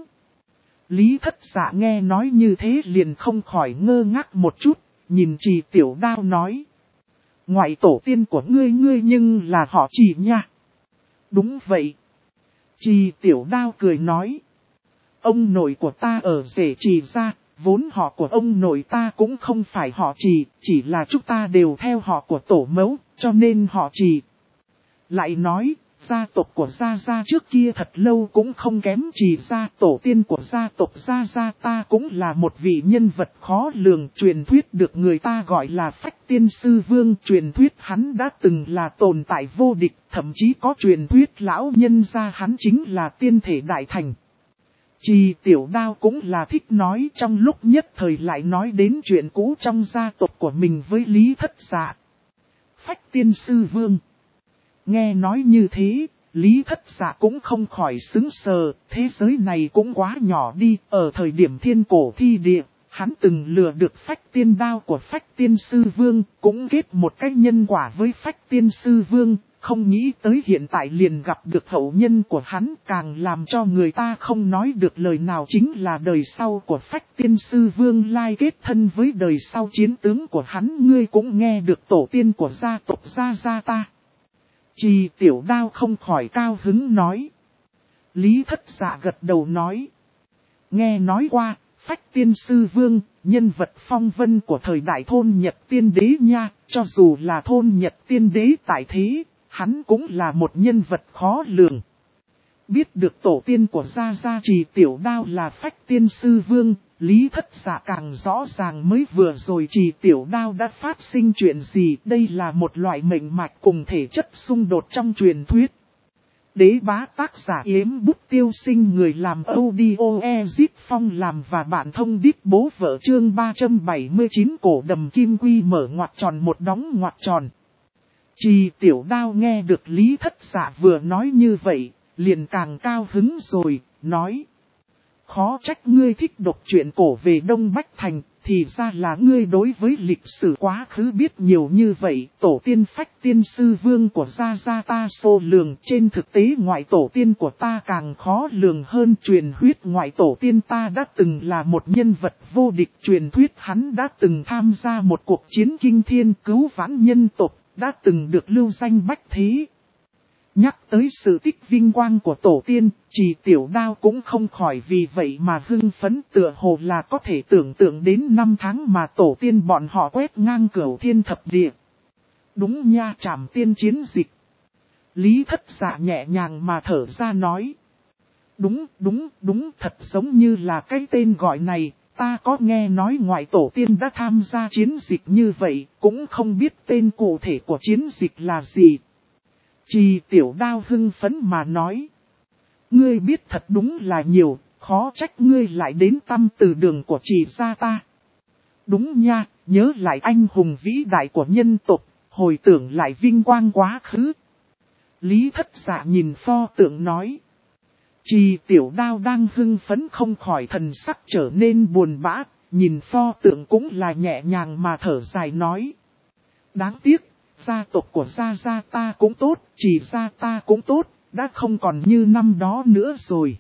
Lý Thất Dạ nghe nói như thế liền không khỏi ngơ ngác một chút, nhìn Trì Tiểu Đao nói. Ngoại tổ tiên của ngươi nhưng là họ Trì nha. Đúng vậy. Trì Tiểu Đao cười nói. Ông nội của ta ở rể Trì gia, vốn họ của ông nội ta cũng không phải họ Trì, chỉ là chúng ta đều theo họ của tổ mẫu, cho nên họ Trì. Lại nói, gia tộc của Gia Gia trước kia thật lâu cũng không kém Trì gia, tổ tiên của gia tộc Gia Gia ta cũng là một vị nhân vật khó lường, truyền thuyết được người ta gọi là Phách Tiên Sư Vương, truyền thuyết hắn đã từng là tồn tại vô địch, thậm chí có truyền thuyết lão nhân gia hắn chính là tiên thể đại thành. Trì Tiểu Đao cũng là thích nói, trong lúc nhất thời lại nói đến chuyện cũ trong gia tộc của mình với Lý Thất Dạ. Phách Tiên Sư Vương. Nghe nói như thế, Lý Thất Dạ cũng không khỏi sững sờ, thế giới này cũng quá nhỏ đi, ở thời điểm thiên cổ thi địa, hắn từng lừa được Phách Tiên Đao của Phách Tiên Sư Vương, cũng kết một cái nhân quả với Phách Tiên Sư Vương, không nghĩ tới hiện tại liền gặp được hậu nhân của hắn, càng làm cho người ta không nói được lời nào chính là đời sau của Phách Tiên Sư Vương lai kết thân với đời sau chiến tướng của hắn, ngươi cũng nghe được tổ tiên của gia tộc Gia Gia ta. Trì Tiểu Đao không khỏi cao hứng nói. Lý Thất Dạ gật đầu nói. Nghe nói qua, Phách Tiên Sư Vương, nhân vật phong vân của thời đại thôn Nhật Tiên Đế nha, cho dù là thôn Nhật Tiên Đế tại thế, hắn cũng là một nhân vật khó lường. Biết được tổ tiên của Gia Gia Trì Tiểu Đao là Phách Tiên Sư Vương, Lý Thất Dạ càng rõ ràng mới vừa rồi Trì Tiểu Đao đã phát sinh chuyện gì. Đây là một loại mệnh mạch cùng thể chất xung đột trong truyền thuyết. Đế bá tác giả Yếm Bút Tiêu Sinh, người làm audio Ezit Phong làm và bản thông điệp bố vợ, chương 379 cổ đầm kim quy mở ngoặc tròn một đóng ngoặc tròn. Trì Tiểu Đao nghe được Lý Thất Dạ vừa nói như vậy, liền càng cao hứng rồi, nói. Khó trách ngươi thích đọc truyện cổ về Đông Bách Thành, thì ra là ngươi đối với lịch sử quá khứ biết nhiều như vậy. Tổ tiên Phách Tiên Sư Vương của Gia Gia ta số lường, trên thực tế ngoại tổ tiên của ta càng khó lường hơn. Truyền huyết ngoại tổ tiên ta đã từng là một nhân vật vô địch, truyền thuyết hắn đã từng tham gia một cuộc chiến kinh thiên cứu vãn nhân tộc, đã từng được lưu danh bách thế. Nhắc tới sự tích vinh quang của tổ tiên, Trì Tiểu Đao cũng không khỏi vì vậy mà hưng phấn, tựa hồ là có thể tưởng tượng đến năm tháng mà tổ tiên bọn họ quét ngang cửu thiên thập địa. Đúng nha, Trảm Tiên chiến dịch. Lý Thất Dạ nhẹ nhàng mà thở ra nói. Đúng, thật giống như là cái tên gọi này, ta có nghe nói ngoại tổ tiên đã tham gia chiến dịch như vậy, cũng không biết tên cụ thể của chiến dịch là gì. Trì Tiểu Đao hưng phấn mà nói. Ngươi biết thật đúng là nhiều, khó trách ngươi lại đến tâm từ đường của Trì gia ta. Đúng nha, nhớ lại anh hùng vĩ đại của nhân tộc, hồi tưởng lại vinh quang quá khứ. Lý Thất Dạ nhìn pho tượng nói. Trì Tiểu Đao đang hưng phấn không khỏi thần sắc trở nên buồn bã, nhìn pho tượng cũng là nhẹ nhàng mà thở dài nói. Đáng tiếc, gia tộc của gia gia ta cũng tốt, chỉ gia ta cũng tốt, đã không còn như năm đó nữa rồi.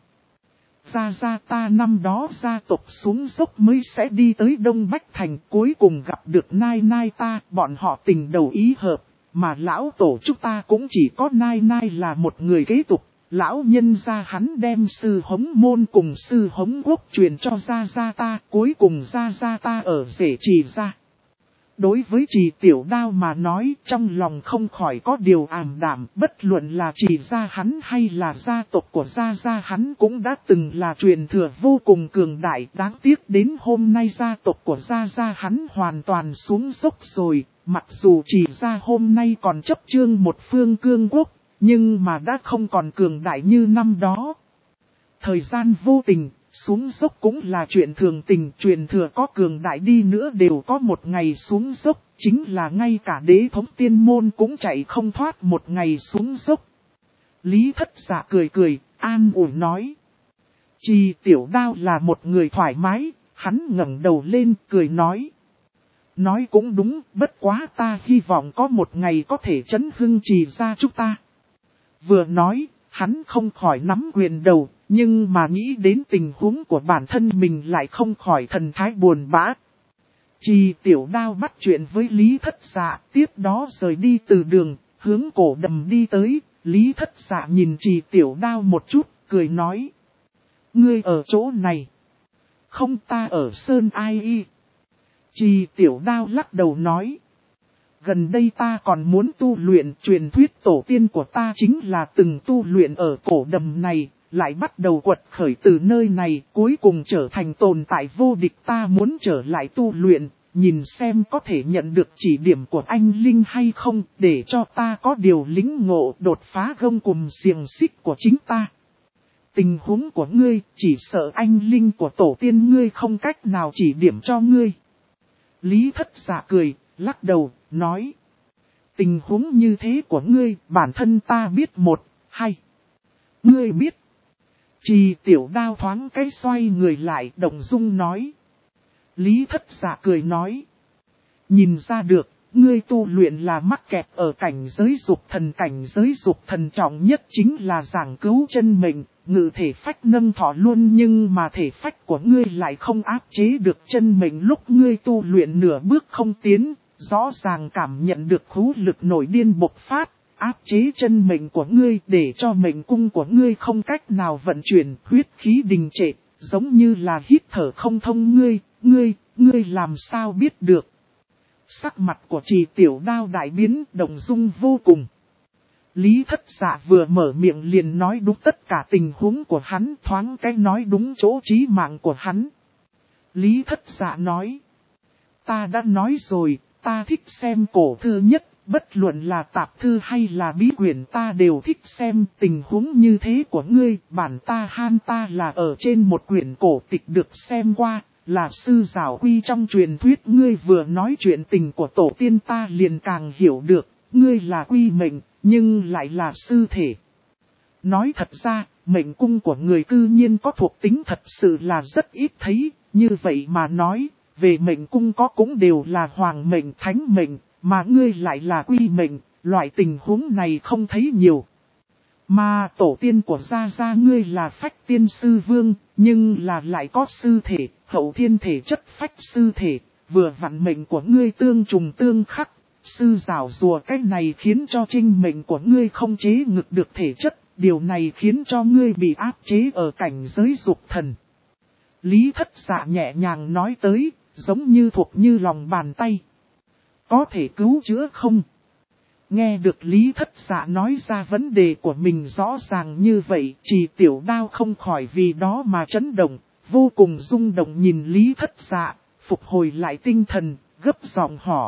Gia gia ta năm đó gia tộc xuống dốc mới sẽ đi tới Đông Bách Thành, cuối cùng gặp được nai nai ta, bọn họ tình đầu ý hợp, mà lão tổ chúng ta cũng chỉ có nai nai là một người kế tục. Lão nhân gia hắn đem sư hống môn cùng sư hống quốc truyền cho gia gia ta, cuối cùng gia gia ta ở rể Trì gia. Đối với Trì Tiểu Đao mà nói, trong lòng không khỏi có điều ảm đạm, bất luận là Trì gia hắn hay là gia tộc của gia gia hắn cũng đã từng là truyền thừa vô cùng cường đại. Đáng tiếc đến hôm nay gia tộc của gia gia hắn hoàn toàn xuống dốc rồi, mặc dù Trì gia hôm nay còn chấp chương một phương cương quốc, nhưng mà đã không còn cường đại như năm đó. Thời gian vô tình, xuống dốc cũng là chuyện thường tình, truyền thừa có cường đại đi nữa đều có một ngày xuống dốc, chính là ngay cả đế thống tiên môn cũng chạy không thoát một ngày xuống dốc. Lý Thất Dạ cười cười, an ủi nói. Trì Tiểu Đao là một người thoải mái, hắn ngẩng đầu lên cười nói. Nói cũng đúng, bất quá ta hy vọng có một ngày có thể chấn hưng Trì gia chúng ta. Vừa nói, hắn không khỏi nắm quyền đầu, nhưng mà nghĩ đến tình huống của bản thân mình lại không khỏi thần thái buồn bã. Trì Tiểu Đao bắt chuyện với Lý Thất Dạ, tiếp đó rời đi từ đường, hướng cổ đầm đi tới. Lý Thất Dạ nhìn Trì Tiểu Đao một chút, cười nói. Ngươi ở chỗ này. Không, ta ở Sơn Ai Y. Trì Tiểu Đao lắc đầu nói. Gần đây ta còn muốn tu luyện, truyền thuyết tổ tiên của ta chính là từng tu luyện ở cổ đầm này, lại bắt đầu quật khởi từ nơi này, cuối cùng trở thành tồn tại vô địch. Ta muốn trở lại tu luyện, nhìn xem có thể nhận được chỉ điểm của anh Linh hay không, để cho ta có điều lĩnh ngộ đột phá gông cùm xiềng xích của chính ta. Tình huống của ngươi, chỉ sợ anh Linh của tổ tiên ngươi không cách nào chỉ điểm cho ngươi. Lý Thất Dạ cười, lắc đầu, nói. Tình huống như thế của ngươi, bản thân ta biết một, hay. Ngươi biết. Trì Tiểu Đao thoáng cái xoay người lại, động dung nói. Lý Thất Dạ cười nói. Nhìn ra được, ngươi tu luyện là mắc kẹt ở cảnh giới dục thần. Cảnh giới dục thần trọng nhất chính là giảng cứu chân mệnh, ngự thể phách nâng thọ luôn, nhưng mà thể phách của ngươi lại không áp chế được chân mệnh. Lúc ngươi tu luyện nửa bước không tiến, rõ ràng cảm nhận được hú lực nổi điên bộc phát, áp chế chân mệnh của ngươi, để cho mệnh cung của ngươi không cách nào vận chuyển, huyết khí đình trệ, giống như là hít thở không thông. Ngươi làm sao biết được? Sắc mặt của Trì Tiểu Đao đại biến, động dung vô cùng. Lý Thất Dạ vừa mở miệng liền nói đúng tất cả tình huống của hắn, thoáng cái nói đúng chỗ chí mạng của hắn. Lý Thất Dạ nói. Ta đã nói rồi, ta thích xem cổ thư nhất, bất luận là tạp thư hay là bí quyển ta đều thích xem. Tình huống như thế của ngươi, bản ta là ở trên một quyển cổ tịch được xem qua, là sư giảo quy trong truyền thuyết. Ngươi vừa nói chuyện tình của tổ tiên ta liền càng hiểu được, ngươi là quy mệnh, nhưng lại là sư thể. Nói thật ra, mệnh cung của người cư nhiên có thuộc tính thật sự là rất ít thấy, như vậy mà nói, về mệnh cung có cũng đều là hoàng mệnh thánh mệnh, mà ngươi lại là quy mệnh, loại tình huống này không thấy nhiều. Mà tổ tiên của gia gia ngươi là phách tiên sư vương, nhưng là lại có sư thể, hậu thiên thể chất phách sư thể, vừa vặn mệnh của ngươi tương trùng tương khắc. Sư giảo rùa cách này khiến cho trinh mệnh của ngươi không chế ngực được thể chất, điều này khiến cho ngươi bị áp chế ở cảnh giới dục thần. Lý Thất Dạ nhẹ nhàng nói tới, giống như thuộc như lòng bàn tay. Có thể cứu chữa không? Nghe được Lý Thất Dạ nói ra vấn đề của mình rõ ràng như vậy, Trì Tiểu Đao không khỏi vì đó mà chấn động, vô cùng rung động nhìn Lý Thất Dạ, phục hồi lại tinh thần, gấp giọng hỏi.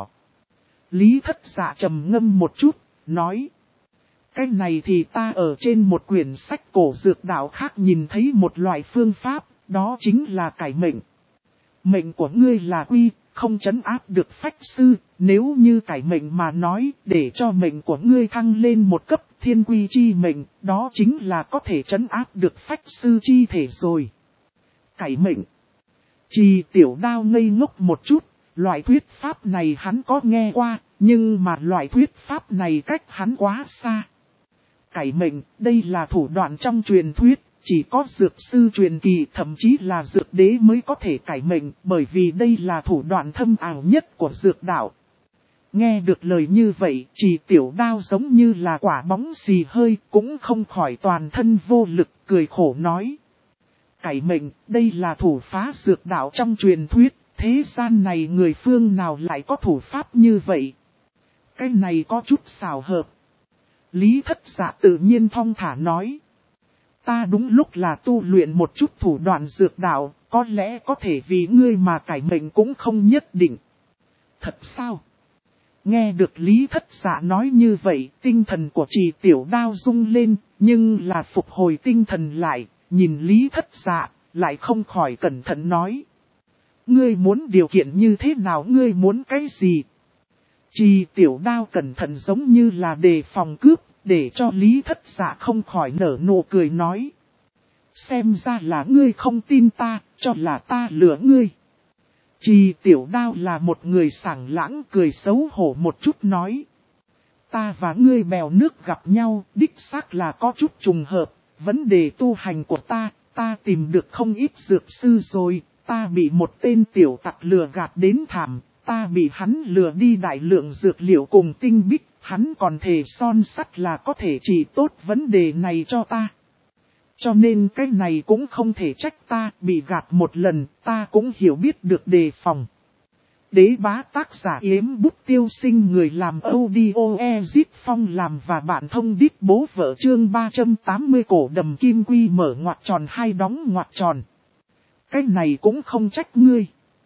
Lý Thất Dạ trầm ngâm một chút, nói. Cái này thì ta ở trên một quyển sách cổ dược đạo khác nhìn thấy một loại phương pháp, đó chính là cải mệnh. Mệnh của ngươi là quy, không trấn áp được phách sư, nếu như cải mệnh mà nói, để cho mệnh của ngươi thăng lên một cấp thiên quy chi mệnh, đó chính là có thể trấn áp được phách sư chi thể rồi. Cải mệnh. Trì Tiểu Đao ngây ngốc một chút, loại thuyết pháp này hắn có nghe qua, nhưng mà loại thuyết pháp này cách hắn quá xa. Cải mệnh, đây là thủ đoạn trong truyền thuyết, chỉ có dược sư truyền kỳ thậm chí là dược đế mới có thể cải mệnh, bởi vì đây là thủ đoạn thâm ảo nhất của dược đạo. Nghe được lời như vậy, Trì Tiểu Đao giống như là quả bóng xì hơi, cũng không khỏi toàn thân vô lực, cười khổ nói. Cải mệnh, đây là thủ phá dược đạo trong truyền thuyết, thế gian này người phương nào lại có thủ pháp như vậy? Cái này có chút xào hợp. Lý Thất Dạ tự nhiên thong thả nói. Ta đúng lúc là tu luyện một chút thủ đoạn dược đạo, có lẽ có thể vì ngươi mà cải mệnh cũng không nhất định. Thật sao? Nghe được Lý Thất Dạ nói như vậy, tinh thần của Trì Tiểu Đao rung lên, nhưng là phục hồi tinh thần lại, nhìn Lý Thất Dạ, lại không khỏi cẩn thận nói. Ngươi muốn điều kiện như thế nào, ngươi muốn cái gì? Trì Tiểu Đao cẩn thận giống như là đề phòng cướp, để cho Lý Thất Dạ không khỏi nở nụ cười nói. Xem ra là ngươi không tin ta, cho là ta lừa ngươi. Trì Tiểu Đao là một người sảng lãng, cười xấu hổ một chút nói. Ta và ngươi bèo nước gặp nhau, đích xác là có chút trùng hợp, vấn đề tu hành của ta tìm được không ít dược sư rồi, ta bị một tên tiểu tặc lừa gạt đến thảm, ta bị hắn lừa đi đại lượng dược liệu cùng tinh bích, hắn còn thề son sắt là có thể trị tốt vấn đề này cho ta. Cho nên cái này cũng không thể trách ta, bị gạt một lần, ta cũng hiểu biết được đề phòng. Đế bá tác giả Yếm Bút Tiêu Sinh, người làm audio Ezit Phong làm và bạn thông đít bố vợ chương 380 cổ đầm kim quy mở ngoặc tròn hai đóng ngoặc tròn. Cái này cũng không trách ngươi.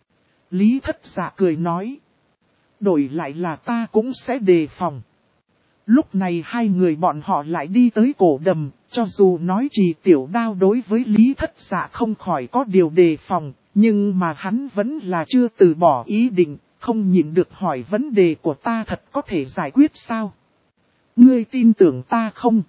Lý Thất Dạ cười nói. Đổi lại là ta cũng sẽ đề phòng. Lúc này hai người bọn họ lại đi tới cổ đầm, cho dù nói Trì Tiểu Đao đối với Lý Thất Dạ không khỏi có điều đề phòng, nhưng mà hắn vẫn là chưa từ bỏ ý định, không nhịn được hỏi vấn đề của ta thật có thể giải quyết sao? Ngươi tin tưởng ta không?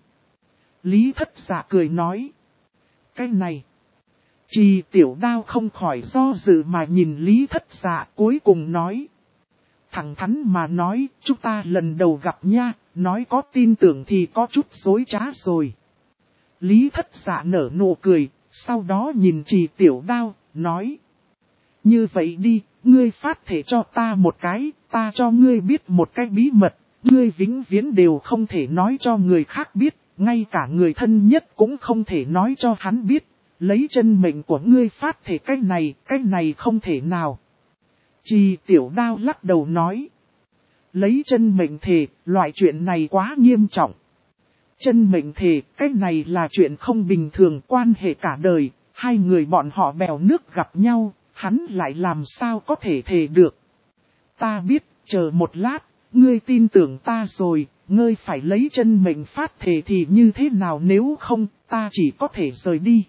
Lý Thất Dạ cười nói. Cái này. Trì Tiểu Đao không khỏi do dự mà nhìn Lý Thất Dạ cuối cùng nói. Thẳng thắn mà nói, chúng ta lần đầu gặp nha, nói có tin tưởng thì có chút dối trá rồi. Lý Thất Dạ nở nụ cười, sau đó nhìn Trì Tiểu Đao, nói. Như vậy đi, ngươi phát thể cho ta một cái, ta cho ngươi biết một cái bí mật, ngươi vĩnh viễn đều không thể nói cho người khác biết, ngay cả người thân nhất cũng không thể nói cho hắn biết. Lấy chân mệnh của ngươi phát thể cái này không thể nào. Trì Tiểu Đao lắc đầu nói. Lấy chân mệnh thề, loại chuyện này quá nghiêm trọng. Chân mệnh thề, cái này là chuyện không bình thường, quan hệ cả đời, hai người bọn họ bèo nước gặp nhau, hắn lại làm sao có thể thề được. Ta biết, chờ một lát, ngươi tin tưởng ta rồi, ngươi phải lấy chân mệnh phát thề thì như thế nào, nếu không, ta chỉ có thể rời đi.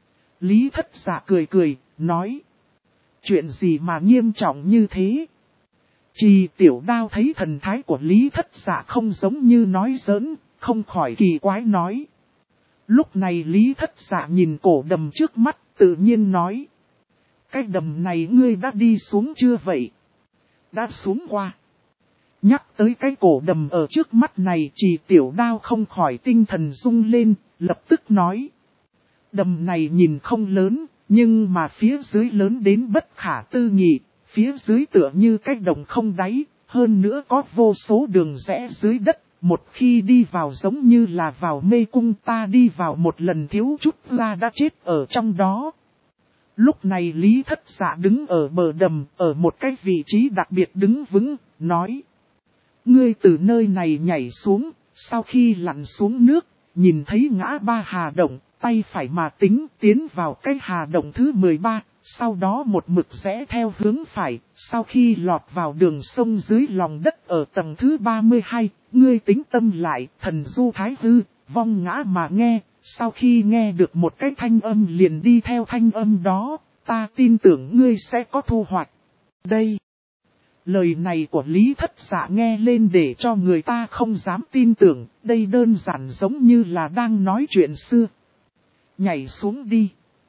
Lý Thất Dạ cười cười, nói. Chuyện gì mà nghiêm trọng như thế? Trì Tiểu Đao thấy thần thái của Lý Thất Dạ không giống như nói giỡn, không khỏi kỳ quái nói. Lúc này Lý Thất Dạ nhìn cổ đầm trước mắt, tự nhiên nói. Cái đầm này ngươi đã đi xuống chưa vậy? Đã xuống qua. Nhắc tới cái cổ đầm ở trước mắt này, Trì Tiểu Đao không khỏi tinh thần rung lên, lập tức nói. Đầm này nhìn không lớn, nhưng mà phía dưới lớn đến bất khả tư nghị, phía dưới tựa như cái đồng không đáy, hơn nữa có vô số đường rẽ dưới đất, một khi đi vào giống như là vào mê cung, ta đi vào một lần thiếu chút là đã chết ở trong đó. Lúc này Lý Thất Dạ đứng ở bờ đầm, ở một cái vị trí đặc biệt đứng vững, nói. Ngươi từ nơi này nhảy xuống, sau khi lặn xuống nước, nhìn thấy ngã ba hà động, tay phải mà tính tiến vào cái hà động thứ 13, sau đó một mực rẽ theo hướng phải, sau khi lọt vào đường sông dưới lòng đất ở tầng thứ 32, ngươi tính tâm lại, thần du thái hư, vong ngã mà nghe, sau khi nghe được một cái thanh âm liền đi theo thanh âm đó, ta tin tưởng ngươi sẽ có thu hoạch. Đây, lời này của Lý Thất Dạ nghe lên để cho người ta không dám tin tưởng, đây đơn giản giống như là đang nói chuyện xưa. Nhảy xuống đi.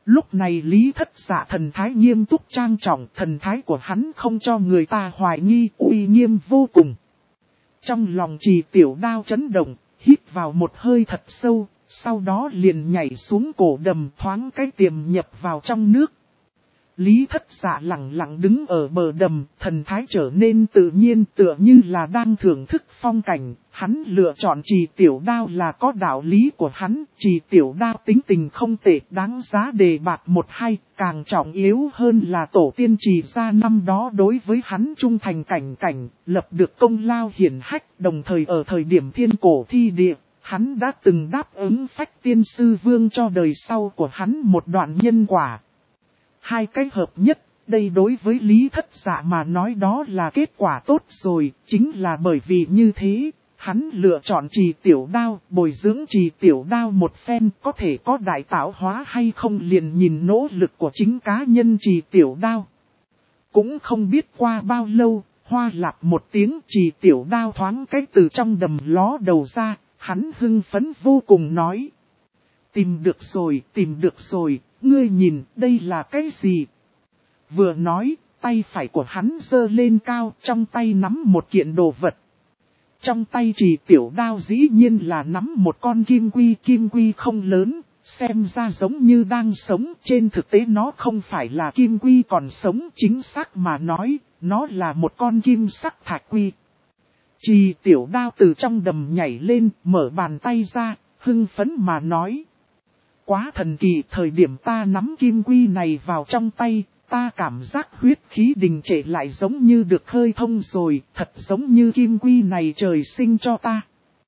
Lúc này Lý Thất Dạ thần thái nghiêm túc trang trọng, thần thái của hắn không cho người ta hoài nghi, uy nghiêm vô cùng. Trong lòng Trì Tiểu Đao chấn động, hít vào một hơi thật sâu, sau đó liền nhảy xuống cổ đầm thoáng cái tiềm nhập vào trong nước. Lý Thất Dạ lặng lặng đứng ở bờ đầm, thần thái trở nên tự nhiên tựa như là đang thưởng thức phong cảnh. Hắn lựa chọn Trì Tiểu Đao là có đạo lý của hắn. Trì Tiểu Đao tính tình không tệ, đáng giá đề bạt một hai. Càng trọng yếu hơn là tổ tiên Trì gia năm đó đối với hắn trung thành cảnh, lập được công lao hiển hách. Đồng thời ở thời điểm thiên cổ thi địa, hắn đã từng đáp ứng Phách Tiên Sư Vương cho đời sau của hắn một đoạn nhân quả. Hai cái hợp nhất, đây đối với Lý Thất Dạ mà nói đó là kết quả tốt rồi, chính là bởi vì như thế, hắn lựa chọn Trì Tiểu Đao, bồi dưỡng Trì Tiểu Đao một phen, có thể có đại tạo hóa hay không liền nhìn nỗ lực của chính cá nhân Trì Tiểu Đao. Cũng không biết qua bao lâu, hoa lạp một tiếng Trì Tiểu Đao thoáng cái từ trong đầm ló đầu ra, hắn hưng phấn vô cùng nói. Tìm được rồi, ngươi nhìn, đây là cái gì? Vừa nói, tay phải của hắn giơ lên cao, trong tay nắm một kiện đồ vật. Trong tay Trì Tiểu Đao dĩ nhiên là nắm một con kim quy không lớn, xem ra giống như đang sống. Trên thực tế nó không phải là kim quy còn sống, chính xác mà nói, nó là một con kim sắc thạch quy. Trì Tiểu Đao từ trong đầm nhảy lên, mở bàn tay ra, hưng phấn mà nói. Quá thần kỳ, thời điểm ta nắm kim quy này vào trong tay, ta cảm giác huyết khí đình trệ lại giống như được khơi thông rồi, thật giống như kim quy này trời sinh cho ta.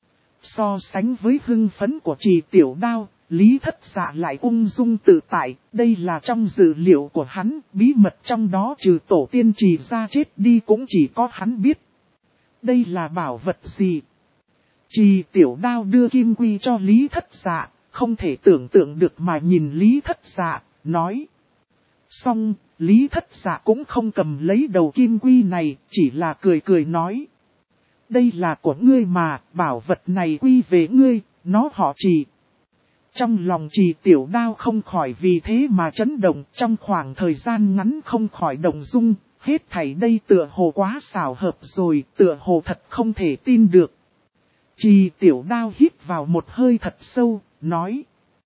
So sánh với hưng phấn của Trì Tiểu Đao, Lý Thất Dạ lại ung dung tự tại, đây là trong dữ liệu của hắn, bí mật trong đó trừ tổ tiên Trì gia chết đi cũng chỉ có hắn biết. Đây là bảo vật gì? Trì Tiểu Đao đưa kim quy cho Lý Thất Dạ. Không thể tưởng tượng được mà nhìn Lý Thất Dạ, nói. Xong, Lý Thất Dạ cũng không cầm lấy đầu kim quy này, chỉ là cười nói. Đây là của ngươi mà, bảo vật này quy về ngươi, nó họ Trì. Trong lòng Trì Tiểu Đao không khỏi vì thế mà chấn động, trong khoảng thời gian ngắn không khỏi động dung, hết thảy đây tựa hồ quá xảo hợp rồi, tựa hồ thật không thể tin được. Trì Tiểu Đao hít vào một hơi thật sâu, nói.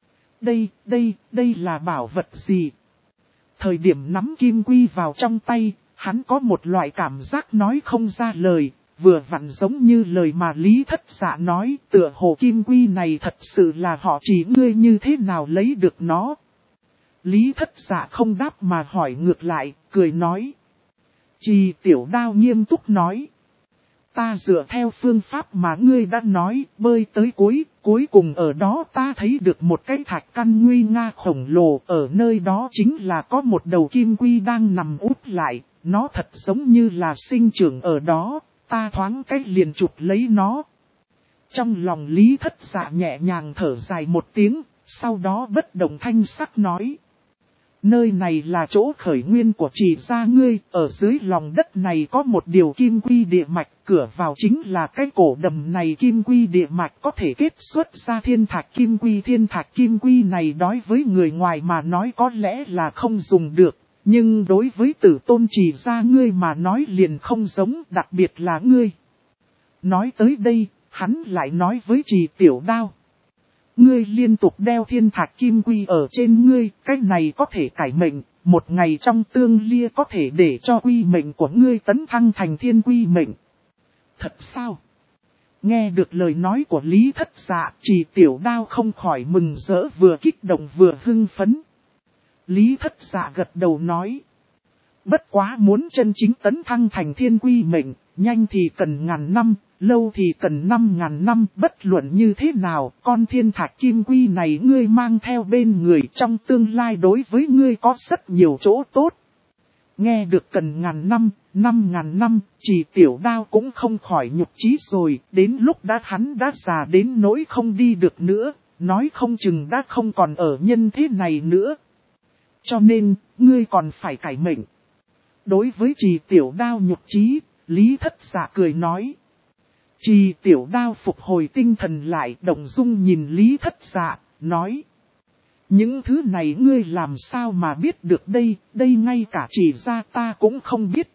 Đây là bảo vật gì? Thời điểm nắm kim quy vào trong tay, hắn có một loại cảm giác nói không ra lời, vừa vặn giống như lời mà Lý Thất Dạ nói, tựa hồ kim quy này thật sự là họ Trì, ngươi như thế nào lấy được nó? Lý Thất Dạ không đáp mà hỏi ngược lại, cười nói. Trì Tiểu Đao nghiêm túc nói. Ta dựa theo phương pháp mà ngươi đã nói, bơi tới cuối cùng ở đó ta thấy được một cái thạch căn nguy nga khổng lồ, ở nơi đó chính là có một đầu kim quy đang nằm úp lại, nó thật giống như là sinh trưởng ở đó, ta thoáng cách liền chụp lấy nó. Trong lòng Lý Thất Dạ nhẹ nhàng thở dài một tiếng, sau đó bất động thanh sắc nói. Nơi này là chỗ khởi nguyên của Trì gia ngươi, ở dưới lòng đất này có một điều kim quy địa mạch, cửa vào chính là cái cổ đầm này kim quy địa mạch có thể kết xuất ra thiên thạch kim quy này đối với người ngoài mà nói có lẽ là không dùng được, nhưng đối với Tử Tôn Trì gia ngươi mà nói liền không giống, đặc biệt là ngươi. Nói tới đây, hắn lại nói với Trì Tiểu Đao. Ngươi liên tục đeo thiên thạch kim quy ở trên ngươi, cách này có thể cải mệnh, một ngày trong tương lia có thể để cho quy mệnh của ngươi tấn thăng thành thiên quy mệnh. Thật sao? Nghe được lời nói của Lý Thất Dạ, Trì Tiểu Đao không khỏi mừng rỡ, vừa kích động vừa hưng phấn. Lý Thất Dạ gật đầu nói. Bất quá muốn chân chính tấn thăng thành thiên quy mệnh, nhanh thì cần 1000 năm, lâu thì cần 5000 năm, bất luận như thế nào, con thiên thạch kim quy này ngươi mang theo bên người trong tương lai đối với ngươi có rất nhiều chỗ tốt. Nghe được cần 1000 năm, 5000 năm, Trì Tiểu Đao cũng không khỏi nhục chí rồi, đến lúc hắn đã già đến nỗi không đi được nữa, nói không chừng đã không còn ở nhân thế này nữa. Cho nên, ngươi còn phải cải mệnh. Đối với Trì Tiểu Đao nhục chí, Lý Thất Dạ cười nói. Trì Tiểu Đao phục hồi tinh thần lại, động dung nhìn Lý Thất Dạ, nói. Những thứ này ngươi làm sao mà biết được đây, đây ngay cả chỉ ra ta cũng không biết.